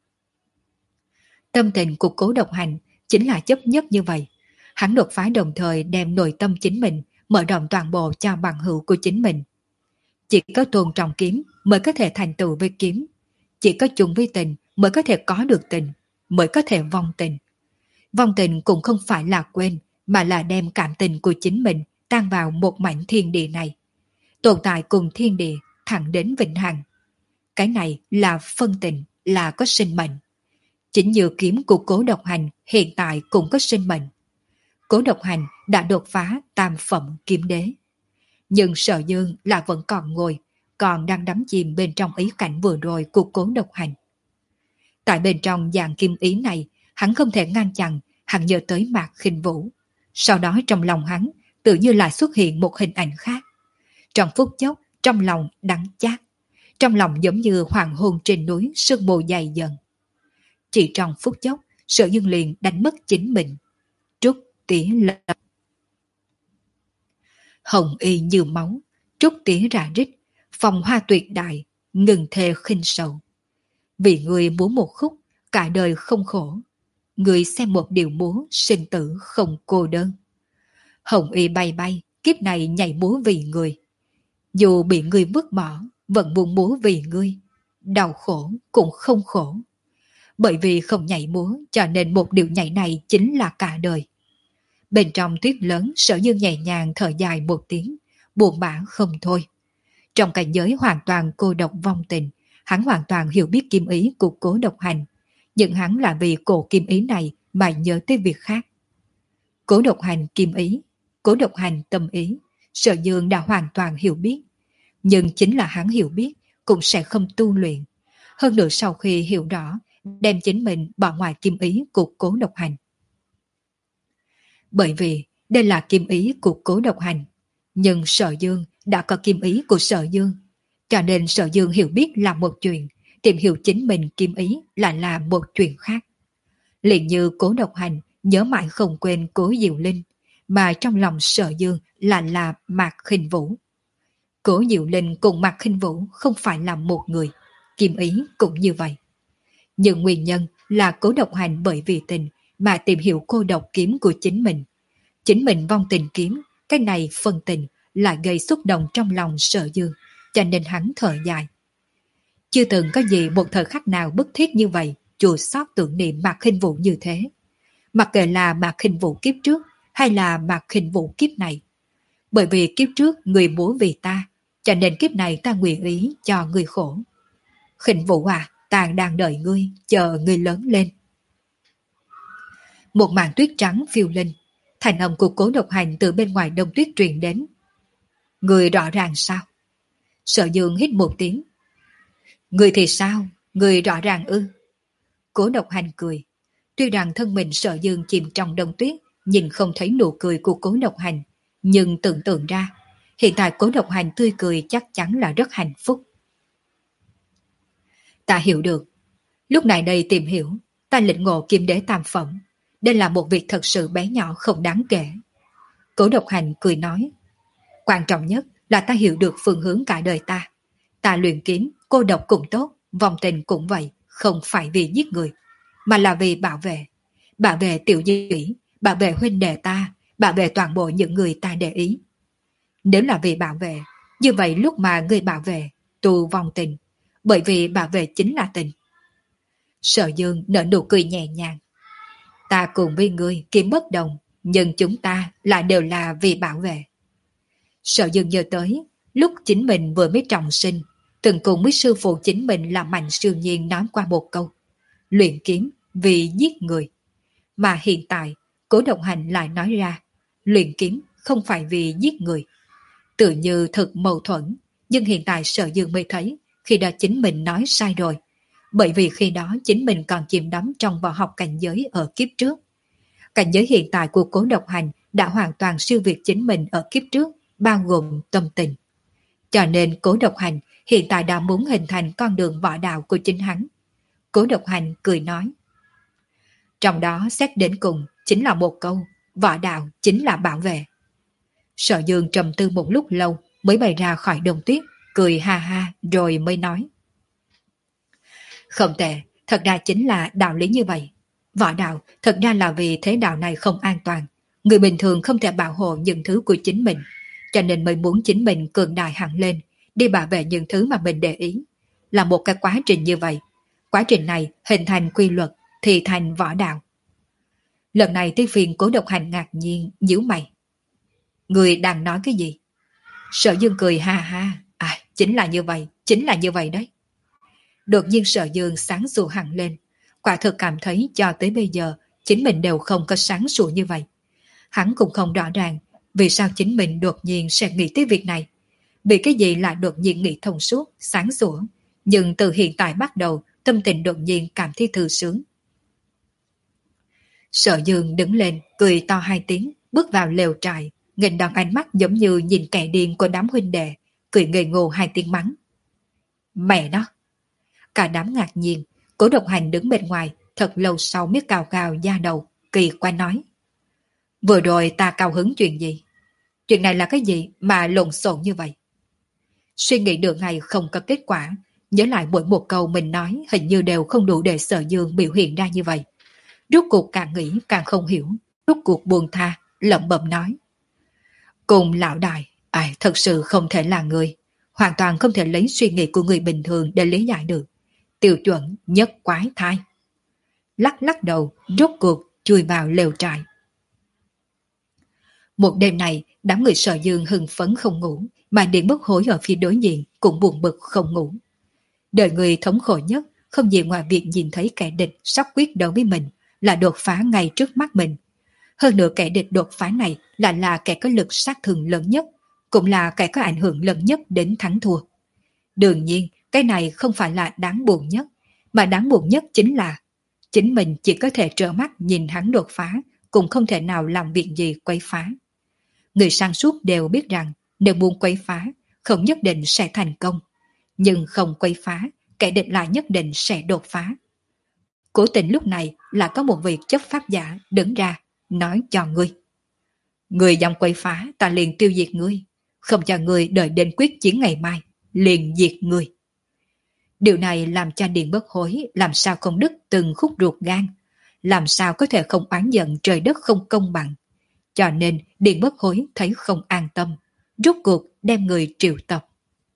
Tâm tình của Cố Độc Hành chính là chấp nhất như vậy. Hắn đột phá đồng thời đem nội tâm chính mình mở rộng toàn bộ cho bằng hữu của chính mình. Chỉ có tôn trọng kiếm mới có thể thành tựu với kiếm. Chỉ có chung với tình mới có thể có được tình, mới có thể vong tình. Vong tình cũng không phải là quên, mà là đem cảm tình của chính mình tan vào một mảnh thiên địa này, tồn tại cùng thiên địa thẳng đến vĩnh hằng. Cái này là phân tình, là có sinh mệnh. Chính như kiếm của Cố Độc Hành hiện tại cũng có sinh mệnh. Cố Độc Hành đã đột phá tam phẩm kiếm đế. Nhưng Sở Dương là vẫn còn ngồi, còn đang đắm chìm bên trong ý cảnh vừa rồi của Cố Độc Hành. Tại bên trong dạng kim ý này, hắn không thể ngăn chặn, hắn nhớ tới Mạc Khinh Vũ. Sau đó trong lòng hắn tự như lại xuất hiện một hình ảnh khác. Trong phút chốc, trong lòng đắng chát. Trong lòng giống như hoàng hôn trên núi sương mù dày dần. Chỉ trong phút chốc, Sở Dương liền đánh mất chính mình. Trúc tía lập. Hồng y như máu, trúc tía ra rít, phong hoa tuyệt đại, ngừng thề khinh sầu. Vì người múa một khúc, cả đời không khổ. Người xem một điều múa, sinh tử không cô đơn. Hồng y bay bay, kiếp này nhảy múa vì người. Dù bị người vứt bỏ, vẫn muốn múa vì ngươi. Đau khổ cũng không khổ. Bởi vì không nhảy múa, cho nên một điều nhảy này chính là cả đời. Bên trong tuyết lớn, Sở Dương nhẹ nhàng thở dài một tiếng, buồn bã không thôi. Trong cảnh giới hoàn toàn cô độc vong tình, hắn hoàn toàn hiểu biết kim ý của Cố Độc Hành. Nhưng hắn là vì cổ kim ý này mà nhớ tới việc khác. Cố Độc Hành kim ý, Cố Độc Hành tâm ý, Sở Dương đã hoàn toàn hiểu biết. Nhưng chính là hắn hiểu biết cũng sẽ không tu luyện. Hơn nữa sau khi hiểu rõ, đem chính mình bỏ ngoài kim ý của Cố Độc Hành. Bởi vì đây là kim ý của Cố Độc Hành, nhưng Sở Dương đã có kim ý của Sở Dương, cho nên Sở Dương hiểu biết là một chuyện, tìm hiểu chính mình kim ý lại là một chuyện khác. Liền như Cố Độc Hành nhớ mãi không quên Cố Diệu Linh, mà trong lòng Sở Dương là là Mạc Khinh Vũ. Cố Diệu Linh cùng Mạc Khinh Vũ không phải là một người, kim ý cũng như vậy. Nhưng nguyên nhân là Cố Độc Hành bởi vì tình mà tìm hiểu cô độc kiếm của chính mình, Chính mình vong tình kiếm, cái này phân tình lại gây xúc động trong lòng Sở Dương, cho nên hắn thở dài. Chưa từng có gì một thời khắc nào bức thiết như vậy, chùa xót tưởng niệm Mạc Khinh Vũ như thế. Mặc kệ là Mạc Khinh Vũ kiếp trước hay là Mạc Khinh Vũ kiếp này. Bởi vì kiếp trước người muốn vì ta, cho nên kiếp này ta nguyện ý cho người khổ. Khinh Vũ à, ta đang đợi ngươi, chờ ngươi lớn lên. Một màn tuyết trắng phiêu linh, thành âm của Cố Độc Hành từ bên ngoài đông tuyết truyền đến. Người rõ ràng sao? Sở Dương hít một tiếng. Người thì sao? Người rõ ràng ư? Cố Độc Hành cười. Tuy rằng thân mình Sở Dương chìm trong đông tuyết, nhìn không thấy nụ cười của Cố Độc Hành, nhưng tưởng tượng ra, hiện tại Cố Độc Hành tươi cười chắc chắn là rất hạnh phúc. Ta hiểu được. Lúc này đây tìm hiểu, ta lĩnh ngộ Kim Đế Tam Phẩm. Đây là một việc thật sự bé nhỏ không đáng kể. Cố Độc Hành cười nói. Quan trọng nhất là ta hiểu được phương hướng cả đời ta. Ta luyện kiếm, cô độc cũng tốt, vòng tình cũng vậy, không phải vì giết người, mà là vì bảo vệ. Bảo vệ Tiểu Di, bảo vệ huynh đệ ta, bảo vệ toàn bộ những người ta để ý. Nếu là vì bảo vệ, như vậy lúc mà người bảo vệ, tu vòng tình, bởi vì bảo vệ chính là tình. Sở Dương nở nụ cười nhẹ nhàng. Ta cùng với ngươi kiếm bất đồng, nhưng chúng ta lại đều là vì bảo vệ. Sở Dương nhớ tới, lúc chính mình vừa mới trọng sinh, từng cùng với sư phụ chính mình là Mạnh Siêu Nhiên nói qua một câu. Luyện kiếm vì giết người. Mà hiện tại, Cố Độc Hành lại nói ra, luyện kiếm không phải vì giết người. Tự như thật mâu thuẫn, nhưng hiện tại Sở Dương mới thấy, khi đó chính mình nói sai rồi. Bởi vì khi đó chính mình còn chìm đắm trong võ học cảnh giới ở kiếp trước. Cảnh giới hiện tại của Cố Độc Hành đã hoàn toàn siêu việt chính mình ở kiếp trước, bao gồm tâm tình. Cho nên Cố Độc Hành hiện tại đã muốn hình thành con đường võ đạo của chính hắn. Cố Độc Hành cười nói. Trong đó xét đến cùng chính là một câu, võ đạo chính là bảo vệ. Sở Dương trầm tư một lúc lâu mới bay ra khỏi đồng tuyết, cười ha ha rồi mới nói. Không tệ, thật ra chính là đạo lý như vậy. Võ đạo thật ra là vì thế đạo này không an toàn. Người bình thường không thể bảo hộ những thứ của chính mình, cho nên mới muốn chính mình cường đại hẳn lên, đi bảo vệ những thứ mà mình để ý. Là một cái quá trình như vậy. Quá trình này hình thành quy luật thì thành võ đạo. Lần này Tiêu Phiền Cố Độc Hành ngạc nhiên, nhíu mày. Người đang nói cái gì? Sở Dương cười ha ha. À, chính là như vậy, chính là như vậy đấy. Đột nhiên Sở Dương sáng sủa hẳn lên. Quả thực cảm thấy cho tới bây giờ chính mình đều không có sáng sủa như vậy. Hắn cũng không rõ ràng vì sao chính mình đột nhiên sẽ nghĩ tới việc này. Vì cái gì lại đột nhiên nghĩ thông suốt, sáng sủa. Nhưng từ hiện tại bắt đầu tâm tình đột nhiên cảm thấy thư sướng. Sở Dương đứng lên, cười to hai tiếng, bước vào lều trại, nghênh đón ánh mắt giống như nhìn kẻ điên của đám huynh đệ, cười ngây ngô hai tiếng mắng. Mẹ nó! Cả đám ngạc nhiên, Cố Độc Hành đứng bên ngoài, thật lâu sau mới cào cào da đầu, kỳ quái nói. Vừa rồi ta cao hứng chuyện gì? Chuyện này là cái gì mà lộn xộn như vậy? Suy nghĩ được ngày không có kết quả, nhớ lại mỗi một câu mình nói hình như đều không đủ để Sở Dương biểu hiện ra như vậy. Rốt cuộc càng nghĩ càng không hiểu, rốt cuộc buồn tha, lẩm bẩm nói. Cùng lão đại, ai thật sự không thể là người, hoàn toàn không thể lấy suy nghĩ của người bình thường để lý giải được. Tiêu chuẩn nhất quái thai. Lắc lắc đầu, rốt cuộc chui vào lều trại. Một đêm này, đám người Sở Dương hưng phấn không ngủ, mà Điện Bất Hối ở phía đối diện cũng buồn bực không ngủ. Đời người thống khổ nhất không gì ngoài việc nhìn thấy kẻ địch sắp quyết đấu với mình, là đột phá ngay trước mắt mình. Hơn nữa kẻ địch đột phá này là là kẻ có lực sát thương lớn nhất, cũng là kẻ có ảnh hưởng lớn nhất đến thắng thua. Đương nhiên, cái này không phải là đáng buồn nhất, mà đáng buồn nhất chính là chính mình chỉ có thể trơ mắt nhìn hắn đột phá, cũng không thể nào làm việc gì quấy phá. Người sáng suốt đều biết rằng nếu muốn quấy phá, không nhất định sẽ thành công, nhưng không quấy phá, kẻ địch lại nhất định sẽ đột phá. Cố Tình lúc này là có một vị chấp pháp giả đứng ra, nói cho ngươi. Ngươi dám quấy phá, ta liền tiêu diệt ngươi, không cho ngươi đợi đến quyết chiến ngày mai, liền diệt ngươi. Điều này làm cho Điện Bất Hối làm sao không đứt từng khúc ruột gan, làm sao có thể không oán giận trời đất không công bằng. Cho nên Điện Bất Hối thấy không an tâm, rút cuộc đem người triệu tập.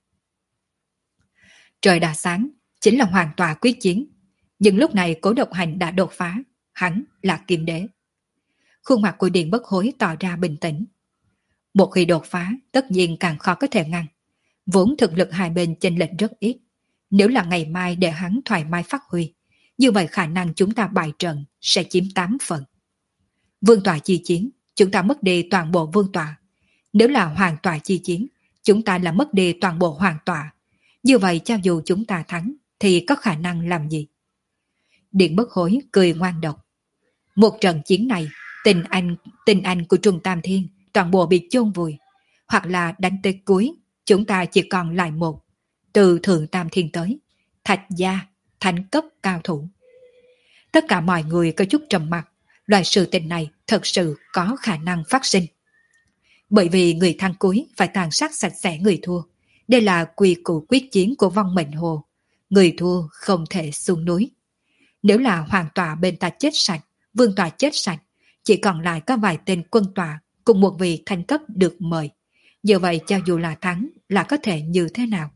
Trời đã sáng, chính là hoàn tọa quyết chiến. Nhưng lúc này Cố Độc Hành đã đột phá, hắn là Kim Đế. Khuôn mặt của Điện Bất Hối tỏ ra bình tĩnh. Một khi đột phá, tất nhiên càng khó có thể ngăn. Vốn thực lực hai bên chênh lệch rất ít. Nếu là ngày mai để hắn thoải mái phát huy, như vậy khả năng chúng ta bại trận sẽ chiếm tám phần. Vương tọa chi chiến, chúng ta mất đi toàn bộ vương tọa. Nếu là hoàng tọa chi chiến, chúng ta là mất đi toàn bộ hoàng tọa. Như vậy cho dù chúng ta thắng, thì có khả năng làm gì? Điện Bất Hối cười ngoan độc. Một trận chiến này, tình anh, tình anh của Trung Tam Thiên toàn bộ bị chôn vùi. Hoặc là đánh tới cuối, chúng ta chỉ còn lại một. Từ Thượng Tam Thiên tới, Thạch Gia, thánh cấp cao thủ. Tất cả mọi người có chút trầm mặc. Loại sự tình này thật sự có khả năng phát sinh. Bởi vì người thắng cuối phải tàn sát sạch sẽ người thua. Đây là quy củ quyết chiến của vong mệnh hồ. Người thua không thể xuống núi. Nếu là hoàng tọa bên ta chết sạch, vương tọa chết sạch, chỉ còn lại có vài tên quân tọa cùng một vị thanh cấp được mời. Như vậy cho dù là thắng là có thể như thế nào?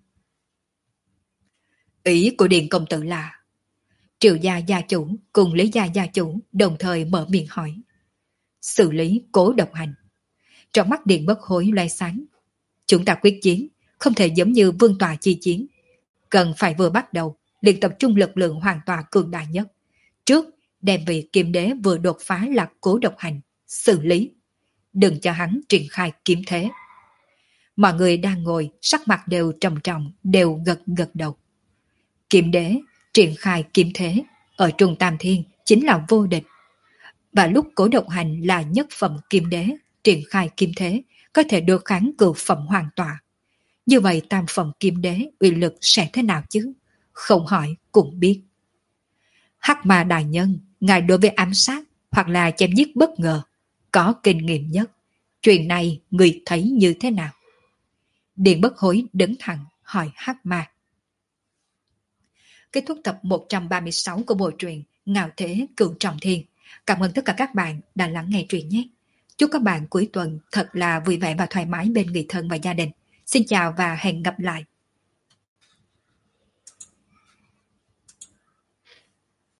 Ý của Điện công tử là Triệu gia gia chủ cùng Lý gia gia chủ đồng thời mở miệng hỏi. Xử lý Cố Độc Hành. Trong mắt Điện Bất Hối loe sáng. Chúng ta quyết chiến, không thể giống như vương tọa chi chiến. Cần phải vừa bắt đầu, liền tập trung lực lượng hoàn toàn cường đại nhất. Trước, đem vị Kim Đế vừa đột phá là Cố Độc Hành, xử lý. Đừng cho hắn triển khai kiếm thế. Mọi người đang ngồi, sắc mặt đều trầm trọng, đều gật gật đầu. Kim Đế triển khai kiếm thế, ở Trung Tam Thiên chính là vô địch. Và lúc Cố Độc Hành là nhất phẩm Kim Đế, triển khai kiếm thế, có thể đối kháng cửu phẩm hoàn tọa. Như vậy tam phẩm Kim Đế uy lực sẽ thế nào chứ? Không hỏi cũng biết. Hắc Ma đại nhân, ngài đối với ám sát hoặc là chém giết bất ngờ, có kinh nghiệm nhất. Chuyện này người thấy như thế nào? Điện Bất Hối đứng thẳng hỏi Hắc Ma. Kết thúc tập một trăm ba mươi sáu của bộ truyện Ngạo Thế Cửu Trọng Thiên. Cảm ơn tất cả các bạn đã lắng nghe truyện nhé. Chúc các bạn cuối tuần thật là vui vẻ và thoải mái bên người thân và gia đình. Xin chào và hẹn gặp lại.